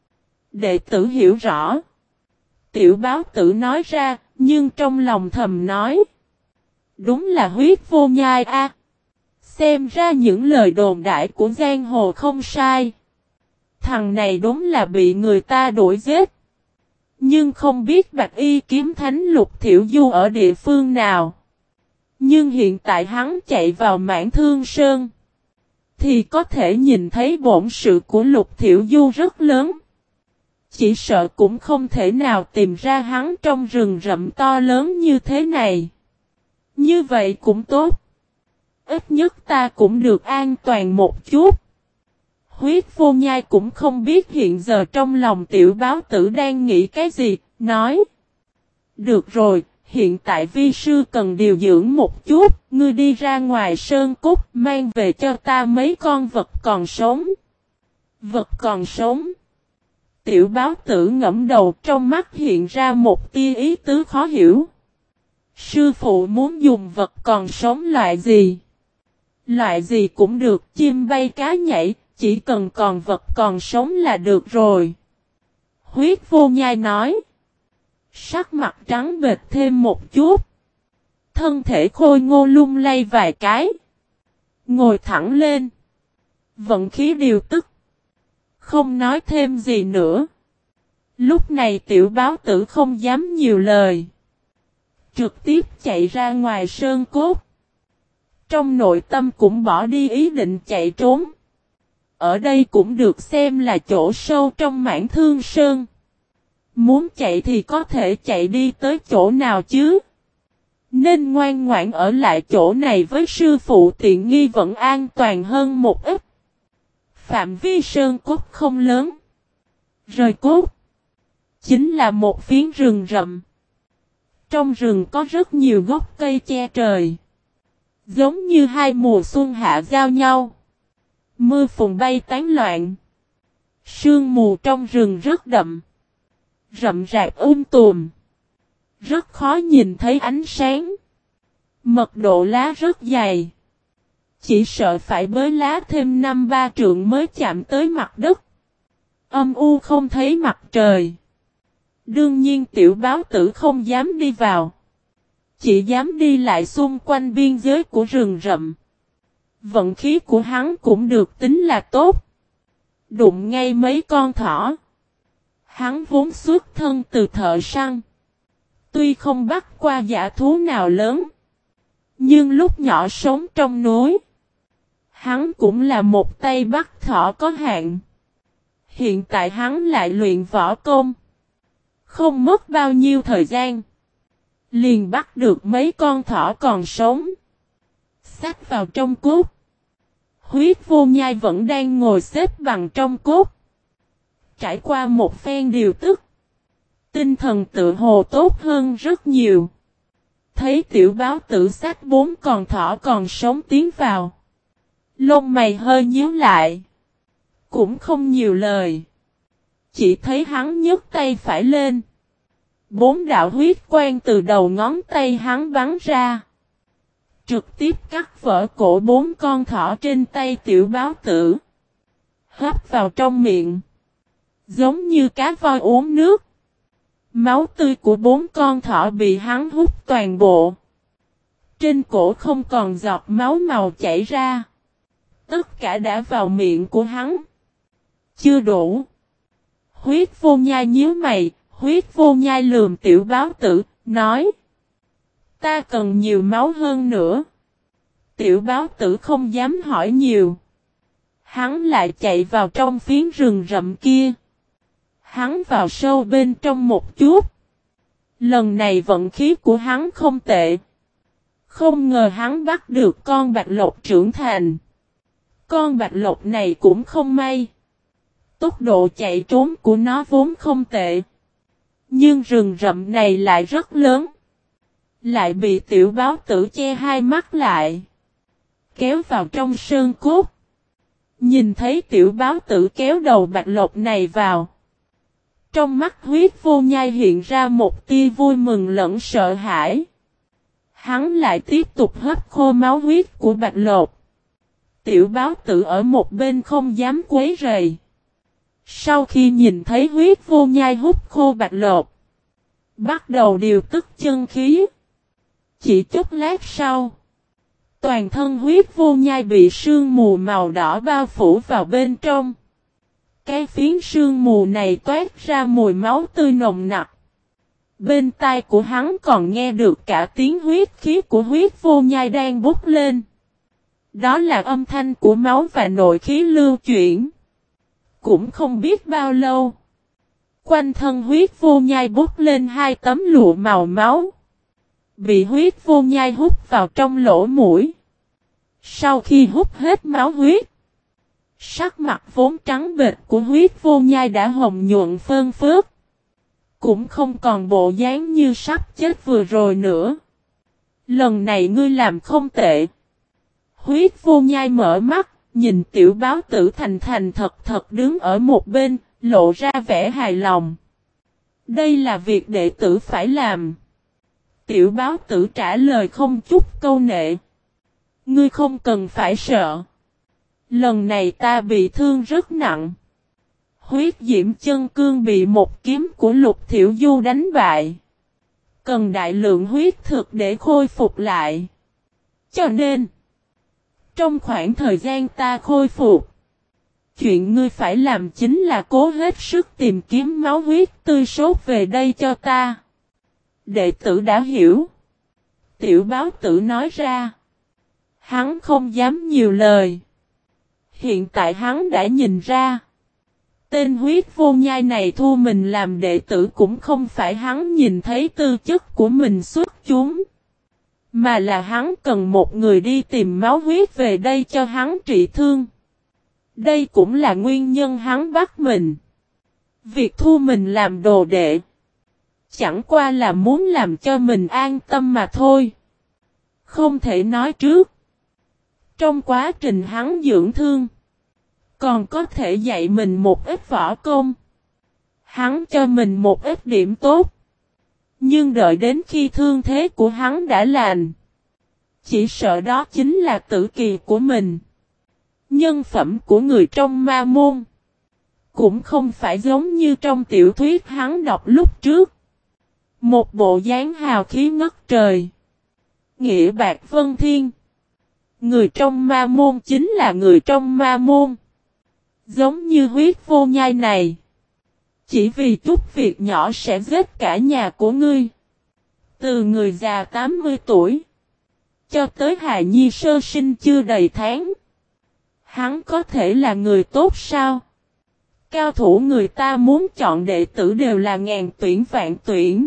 Đệ tử hiểu rõ. Tiểu báo tử nói ra, nhưng trong lòng thầm nói. Đúng là huyết vô nhai a. Xem ra những lời đồn đại của giang hồ không sai. Thằng này đúng là bị người ta đuổi giết. Nhưng không biết Bạch Y kiếm thánh Lục Thiểu Du ở địa phương nào. Nhưng hiện tại hắn chạy vào Mãn Thương Sơn. Thì có thể nhìn thấy bổn sự của Lục Thiểu Du rất lớn. Chỉ sợ cũng không thể nào tìm ra hắn trong rừng rậm to lớn như thế này. Như vậy cũng tốt. Ít nhất ta cũng được an toàn một chút. Huyết vô nhai cũng không biết hiện giờ trong lòng tiểu báo tử đang nghĩ cái gì, nói. Được rồi, hiện tại vi sư cần điều dưỡng một chút, ngươi đi ra ngoài sơn cốt mang về cho ta mấy con vật còn sống. Vật còn sống. Tiểu báo tử ngẫm đầu, trong mắt hiện ra một tia ý tứ khó hiểu. Sư phụ muốn dùng vật còn sống loại gì? Loại gì cũng được, chim bay cá nhảy, chỉ cần còn vật còn sống là được rồi. Huyết vô nhai nói. Sắc mặt trắng bệch thêm một chút. Thân thể khôi ngô lung lay vài cái. Ngồi thẳng lên. Vận khí điều tức. Không nói thêm gì nữa. Lúc này tiểu báo tử không dám nhiều lời. Trực tiếp chạy ra ngoài sơn cốt. Trong nội tâm cũng bỏ đi ý định chạy trốn. Ở đây cũng được xem là chỗ sâu trong Mãn Thương Sơn. Muốn chạy thì có thể chạy đi tới chỗ nào chứ? Nên ngoan ngoãn ở lại chỗ này với sư phụ tiện nghi vẫn an toàn hơn một ít. Phạm vi sơn cốt không lớn. Rời cốt chính là một phiến rừng rậm. Trong rừng có rất nhiều gốc cây che trời. Giống như hai mùa xuân hạ giao nhau. Mưa phùn bay tán loạn. Sương mù trong rừng rất đậm. Rậm rạp um tùm. Rất khó nhìn thấy ánh sáng. Mật độ lá rất dày. Chỉ sợ phải bới lá thêm năm ba trượng mới chạm tới mặt đất. Âm u không thấy mặt trời. Đương nhiên tiểu báo tử không dám đi vào. Chỉ dám đi lại xung quanh biên giới của rừng rậm. Vận khí của hắn cũng được tính là tốt. Đụng ngay mấy con thỏ. Hắn vốn xuất thân từ thợ săn. Tuy không bắt qua dã thú nào lớn. Nhưng lúc nhỏ sống trong núi. Hắn cũng là một tay bắt thỏ có hạn. Hiện tại hắn lại luyện võ công. Không mất bao nhiêu thời gian. Liền bắt được mấy con thỏ còn sống. Xách vào trong cốt. Huyết vô nhai vẫn đang ngồi xếp bằng trong cốt. Trải qua một phen điều tức. Tinh thần tự hồ tốt hơn rất nhiều. Thấy tiểu báo tử xách bốn con thỏ còn sống tiến vào. Lông mày hơi nhíu lại. Cũng không nhiều lời. Chỉ thấy hắn nhấc tay phải lên. Bốn đạo huyết quang từ đầu ngón tay hắn bắn ra. Trực tiếp cắt vỡ cổ bốn con thỏ trên tay tiểu báo tử. Hấp vào trong miệng. Giống như cá voi uống nước. Máu tươi của bốn con thỏ bị hắn hút toàn bộ. Trên cổ không còn giọt máu màu chảy ra. Tất cả đã vào miệng của hắn. Chưa đủ. Huyết vô nhai nhíu mày. Huyết vô nhai lườm tiểu báo tử. Nói. Ta cần nhiều máu hơn nữa. Tiểu báo tử không dám hỏi nhiều. Hắn lại chạy vào trong phiến rừng rậm kia. Hắn vào sâu bên trong một chút. Lần này vận khí của hắn không tệ. Không ngờ hắn bắt được con bạch lộc trưởng thành. Con bạch lộc này cũng không may. Tốc độ chạy trốn của nó vốn không tệ. Nhưng rừng rậm này lại rất lớn. Lại bị tiểu báo tử che hai mắt lại. Kéo vào trong sơn cốt. Nhìn thấy tiểu báo tử kéo đầu bạch lộc này vào. Trong mắt huyết vô nhai hiện ra một tia vui mừng lẫn sợ hãi. Hắn lại tiếp tục hấp khô máu huyết của bạch lộc. Tiểu báo tử ở một bên không dám quấy rầy. Sau khi nhìn thấy huyết vô nhai hút khô bạch lộc. Bắt đầu điều tức chân khí. Chỉ chút lát sau. Toàn thân huyết vô nhai bị sương mù màu đỏ bao phủ vào bên trong. Cái phiến sương mù này toát ra mùi máu tươi nồng nặc. Bên tai của hắn còn nghe được cả tiếng huyết khí của huyết vô nhai đang bốc lên. Đó là âm thanh của máu và nội khí lưu chuyển. Cũng không biết bao lâu. Quanh thân huyết vô nhai bốc lên hai tấm lụa màu máu. Bị huyết vô nhai hút vào trong lỗ mũi. Sau khi hút hết máu huyết. Sắc mặt vốn trắng bệch của huyết vô nhai đã hồng nhuận phơn phớt. Cũng không còn bộ dáng như sắp chết vừa rồi nữa. Lần này ngươi làm không tệ. Huyết vô nhai mở mắt, nhìn tiểu báo tử thành thành thật thật đứng ở một bên, lộ ra vẻ hài lòng. Đây là việc đệ tử phải làm. Tiểu báo tử trả lời không chút câu nệ. Ngươi không cần phải sợ. Lần này ta bị thương rất nặng. Huyết diễm chân cương bị một kiếm của Lục Thiểu Du đánh bại. Cần đại lượng huyết thực để khôi phục lại. Cho nên, trong khoảng thời gian ta khôi phục, chuyện ngươi phải làm chính là cố hết sức tìm kiếm máu huyết tươi sốt về đây cho ta. Đệ tử đã hiểu. Tiểu báo tử nói ra. Hắn không dám nhiều lời. Hiện tại hắn đã nhìn ra. Tên huyết vô nhai này thu mình làm đệ tử cũng không phải hắn nhìn thấy tư chất của mình xuất chúng. Mà là hắn cần một người đi tìm máu huyết về đây cho hắn trị thương. Đây cũng là nguyên nhân hắn bắt mình. Việc thu mình làm đồ đệ. Chẳng qua là muốn làm cho mình an tâm mà thôi. Không thể nói trước. Trong quá trình hắn dưỡng thương. Còn có thể dạy mình một ít võ công. Hắn cho mình một ít điểm tốt. Nhưng đợi đến khi thương thế của hắn đã lành. Chỉ sợ đó chính là tử kỳ của mình. Nhân phẩm của người trong ma môn. Cũng không phải giống như trong tiểu thuyết hắn đọc lúc trước. Một bộ dáng hào khí ngất trời. Nghĩa bạc vân thiên. Người trong ma môn chính là người trong ma môn. Giống như huyết vô nhai này. Chỉ vì chút việc nhỏ sẽ giết cả nhà của ngươi. Từ người già tám mươi tuổi. Cho tới hài nhi sơ sinh chưa đầy tháng. Hắn có thể là người tốt sao? Cao thủ người ta muốn chọn đệ tử đều là ngàn tuyển vạn tuyển.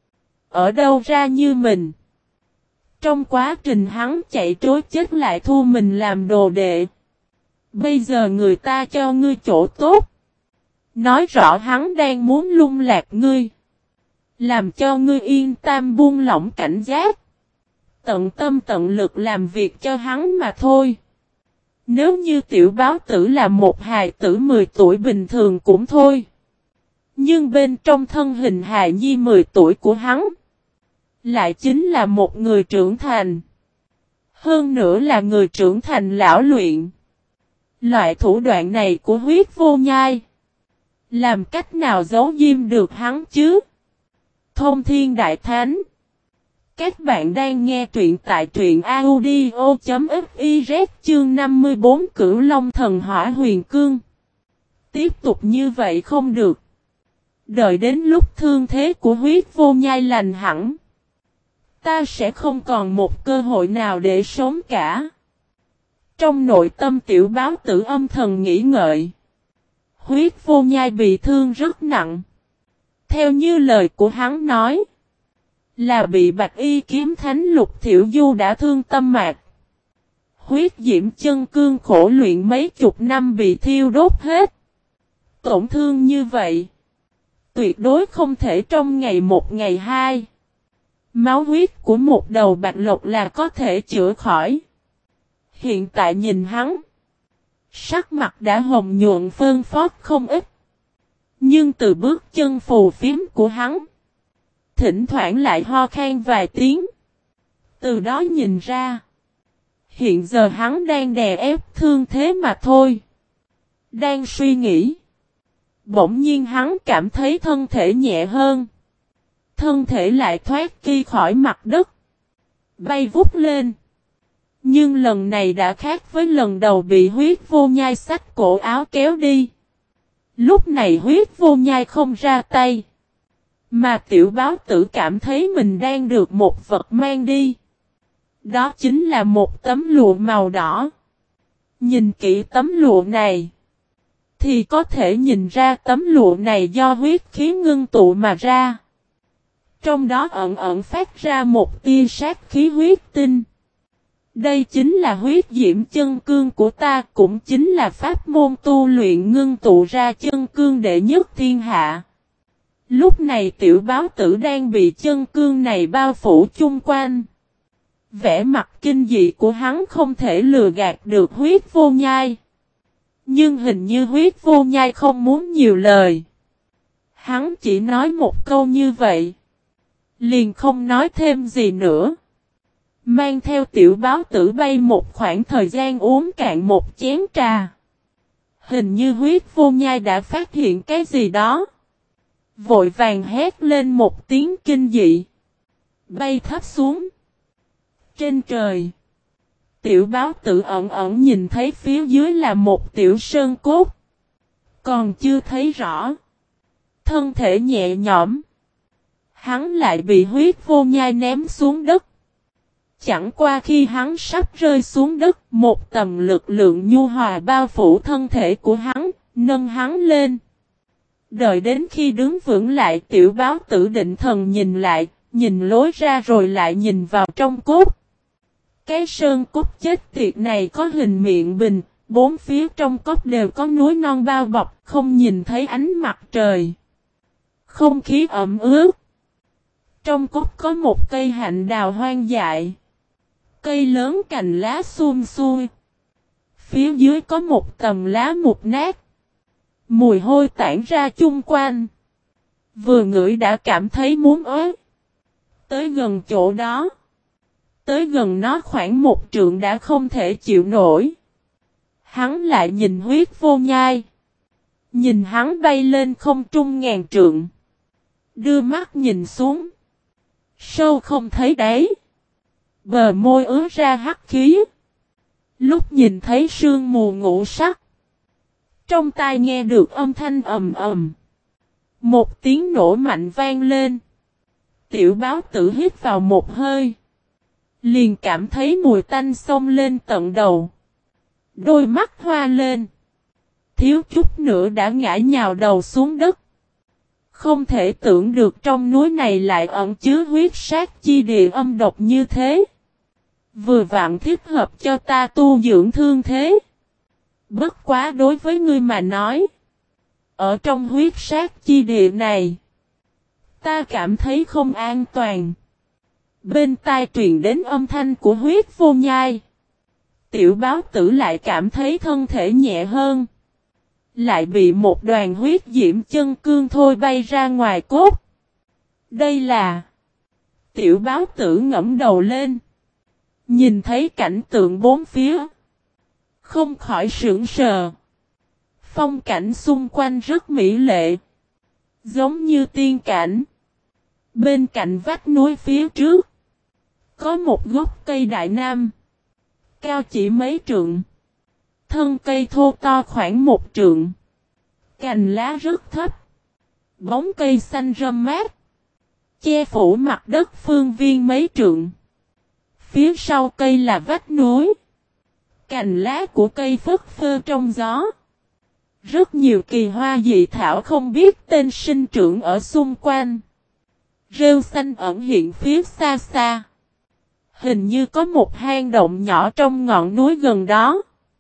Ở đâu ra như mình? Trong quá trình hắn chạy trối chết lại thu mình làm đồ đệ. Bây giờ người ta cho ngươi chỗ tốt. Nói rõ hắn đang muốn lung lạc ngươi. Làm cho ngươi yên tâm buông lỏng cảnh giác. Tận tâm tận lực làm việc cho hắn mà thôi. Nếu như tiểu báo tử là một hài tử mười tuổi bình thường cũng thôi. Nhưng bên trong thân hình hài nhi mười tuổi của hắn. Lại chính là một người trưởng thành. Hơn nữa là người trưởng thành lão luyện. Loại thủ đoạn này của huyết vô nhai. Làm cách nào giấu diêm được hắn chứ? Thông Thiên Đại Thánh. Các bạn đang nghe truyện tại truyện audio.fiz chương năm mươi bốn Cửu Long Thần Hỏa Huyền Cương. Tiếp tục như vậy không được. Đợi đến lúc thương thế của huyết vô nhai lành hẳn. Ta sẽ không còn một cơ hội nào để sống cả. Trong nội tâm tiểu báo tử âm thần nghĩ ngợi. Huyết vô nhai bị thương rất nặng. Theo như lời của hắn nói. Là bị bạch y kiếm thánh Lục Thiểu Du đã thương tâm mạc. Huyết diễm chân cương khổ luyện mấy chục năm bị thiêu đốt hết. Tổn thương như vậy. Tuyệt đối không thể trong ngày một ngày hai. Máu huyết của một đầu bạch lộc là có thể chữa khỏi. Hiện tại nhìn hắn. Sắc mặt đã hồng nhuận phơn phót không ít. Nhưng từ bước chân phù phiếm của hắn. Thỉnh thoảng lại ho khan vài tiếng. Từ đó nhìn ra. Hiện giờ hắn đang đè ép thương thế mà thôi. Đang suy nghĩ. Bỗng nhiên hắn cảm thấy thân thể nhẹ hơn. Thân thể lại thoát ki khỏi mặt đất. Bay vút lên. Nhưng lần này đã khác với lần đầu bị huyết vô nhai xách cổ áo kéo đi. Lúc này huyết vô nhai không ra tay. Mà tiểu báo tử cảm thấy mình đang được một vật mang đi. Đó chính là một tấm lụa màu đỏ. Nhìn kỹ tấm lụa này. Thì có thể nhìn ra tấm lụa này do huyết khí ngưng tụ mà ra. Trong đó ẩn ẩn phát ra một tia sát khí huyết tinh. Đây chính là huyết diễm chân cương của ta, cũng chính là pháp môn tu luyện ngưng tụ ra chân cương đệ nhất thiên hạ. Lúc này tiểu báo tử đang bị chân cương này bao phủ chung quanh. Vẻ mặt kinh dị của hắn không thể lừa gạt được huyết vô nhai. Nhưng hình như huyết vô nhai không muốn nhiều lời. Hắn chỉ nói một câu như vậy. Liền không nói thêm gì nữa. Mang theo tiểu báo tử bay một khoảng thời gian uống cạn một chén trà. Hình như huyết vô nhai đã phát hiện cái gì đó. Vội vàng hét lên một tiếng kinh dị. Bay thấp xuống. Trên trời. Tiểu báo tử ẩn ẩn nhìn thấy phía dưới là một tiểu sơn cốt. Còn chưa thấy rõ. Thân thể nhẹ nhõm. Hắn lại bị huyết vô nhai ném xuống đất. Chẳng qua khi hắn sắp rơi xuống đất, một tầm lực lượng nhu hòa bao phủ thân thể của hắn, nâng hắn lên. Đợi đến khi đứng vững lại, tiểu báo tử định thần nhìn lại, nhìn lối ra rồi lại nhìn vào trong cốt. Cái sơn cốt chết tiệt này có hình miệng bình, bốn phía trong cốc đều có núi non bao bọc, không nhìn thấy ánh mặt trời. Không khí ẩm ướt. Trong cốc có một cây hạnh đào hoang dại. Cây lớn cành lá xum xuôi. Phía dưới có một tầm lá mục nát. Mùi hôi tản ra chung quanh. Vừa ngửi đã cảm thấy muốn ớt. Tới gần chỗ đó. Tới gần nó khoảng một trượng đã không thể chịu nổi. Hắn lại nhìn Huyết Vô Nhai. Nhìn hắn bay lên không trung ngàn trượng. Đưa mắt nhìn xuống. Sâu không thấy đáy. Bờ môi ứa ra hắc khí. Lúc nhìn thấy sương mù ngũ sắc. Trong tai nghe được âm thanh ầm ầm. Một tiếng nổ mạnh vang lên. Tiểu báo tử hít vào một hơi. Liền cảm thấy mùi tanh xông lên tận đầu. Đôi mắt hoa lên. Thiếu chút nữa đã ngã nhào đầu xuống đất. Không thể tưởng được trong núi này lại ẩn chứa huyết sát chi địa âm độc như thế. Vừa vặn thích hợp cho ta tu dưỡng thương thế. Bất quá đối với ngươi mà nói. Ở trong huyết sát chi địa này. Ta cảm thấy không an toàn. Bên tai truyền đến âm thanh của Huyết Vô Nhai. Tiểu báo tử lại cảm thấy thân thể nhẹ hơn. Lại bị một đoàn huyết diễm chân cương thôi bay ra ngoài cốt. Đây là... Tiểu báo tử ngẫm đầu lên. Nhìn thấy cảnh tượng bốn phía. Không khỏi sững sờ. Phong cảnh xung quanh rất mỹ lệ. Giống như tiên cảnh. Bên cạnh vách núi phía trước. Có một gốc cây đại nam. Cao chỉ mấy trượng. Thân cây thô to khoảng một trượng. Cành lá rất thấp. Bóng cây xanh râm mát. Che phủ mặt đất phương viên mấy trượng. Phía sau cây là vách núi. Cành lá của cây phất phơ trong gió. Rất nhiều kỳ hoa dị thảo không biết tên sinh trưởng ở xung quanh. Rêu xanh ẩn hiện phía xa xa. Hình như có một hang động nhỏ trong ngọn núi gần đó.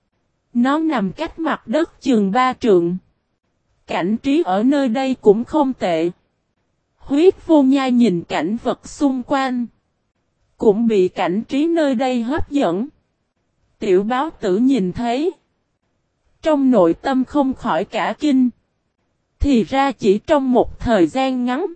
Nó nằm cách mặt đất chừng ba trượng. Cảnh trí ở nơi đây cũng không tệ. Huyết Vô Nhai nhìn cảnh vật xung quanh. Cũng bị cảnh trí nơi đây hấp dẫn. Tiểu báo tử nhìn thấy. Trong nội tâm không khỏi cả kinh. Thì ra chỉ trong một thời gian ngắn.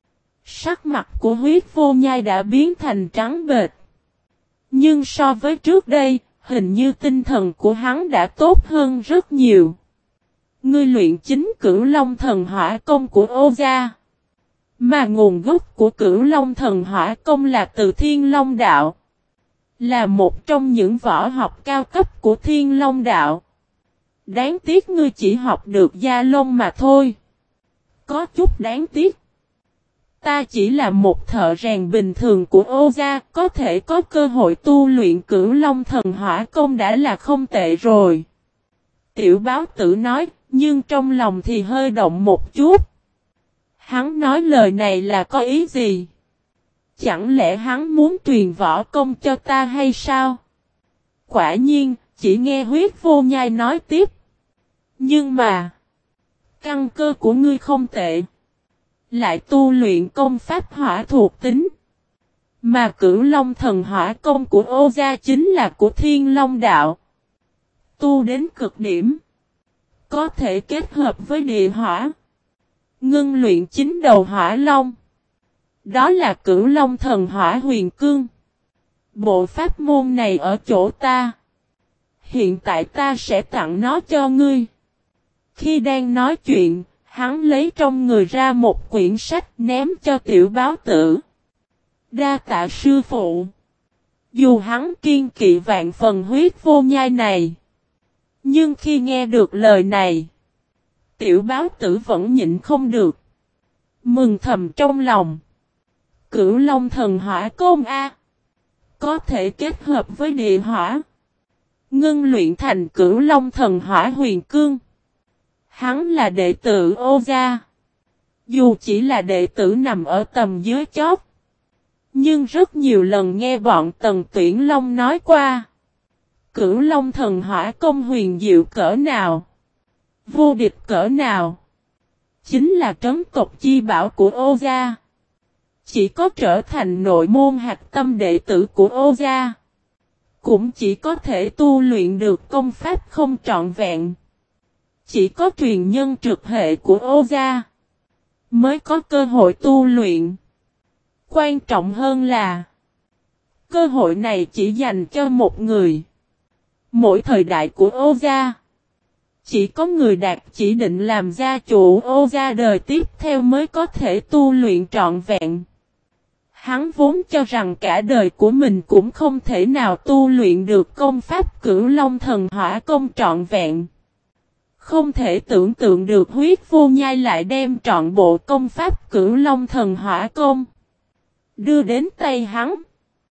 Sắc mặt của Huyết Vô Nhai đã biến thành trắng bệch. Nhưng so với trước đây, hình như tinh thần của hắn đã tốt hơn rất nhiều. Ngươi luyện chính Cửu Long Thần Hỏa Công của Ô Gia. Mà nguồn gốc của Cửu Long Thần Hỏa Công là từ Thiên Long Đạo. Là một trong những võ học cao cấp của Thiên Long Đạo. Đáng tiếc ngươi chỉ học được Gia Long mà thôi. Có chút đáng tiếc. Ta chỉ là một thợ rèn bình thường của Ô Gia, có thể có cơ hội tu luyện Cửu Long Thần Hỏa Công đã là không tệ rồi. Tiểu báo tử nói, nhưng trong lòng thì hơi động một chút. Hắn nói lời này là có ý gì? Chẳng lẽ hắn muốn truyền võ công cho ta hay sao? Quả nhiên, chỉ nghe Huyết Vô Nhai nói tiếp. Nhưng mà, căn cơ của ngươi không tệ. Lại tu luyện công pháp hỏa thuộc tính. Mà Cửu Long Thần Hỏa Công của Ô Gia chính là của Thiên Long Đạo. Tu đến cực điểm. Có thể kết hợp với địa hỏa. Ngưng luyện chính đầu hỏa long. Đó là Cửu Long Thần Hỏa Huyền Cương. Bộ pháp môn này ở chỗ ta. Hiện tại ta sẽ tặng nó cho ngươi. Khi đang nói chuyện, hắn lấy trong người ra một quyển sách ném cho tiểu báo tử. Đa tạ sư phụ. Dù hắn kiên kỵ vạn phần Huyết Vô Nhai này. Nhưng khi nghe được lời này, tiểu báo tử vẫn nhịn không được. Mừng thầm trong lòng. Cửu Long Thần Hỏa Công A. có thể kết hợp với địa hỏa, ngưng luyện thành Cửu Long Thần Hỏa Huyền Cương. Hắn là đệ tử Ô Gia. Dù chỉ là đệ tử nằm ở tầm dưới chót, nhưng rất nhiều lần nghe bọn Tần Tuyển Long nói qua. Cửu Long Thần Hỏa công huyền diệu cỡ nào, vô địch cỡ nào. Chính là trấn tộc chi bảo của Ô Gia. Chỉ có trở thành nội môn hạch tâm đệ tử của Ô Gia, cũng chỉ có thể tu luyện được công pháp không trọn vẹn. Chỉ có truyền nhân trực hệ của Ô Gia mới có cơ hội tu luyện. Quan trọng hơn là cơ hội này chỉ dành cho một người. Mỗi thời đại của Ô Gia, chỉ có người đạt chỉ định làm gia chủ Ô Gia đời tiếp theo mới có thể tu luyện trọn vẹn. Hắn vốn cho rằng cả đời của mình cũng không thể nào tu luyện được công pháp Cửu Long Thần Hỏa công trọn vẹn. Không thể tưởng tượng được Huyết Vô Nhai lại đem trọn bộ công pháp Cửu Long Thần Hỏa công đưa đến tay hắn.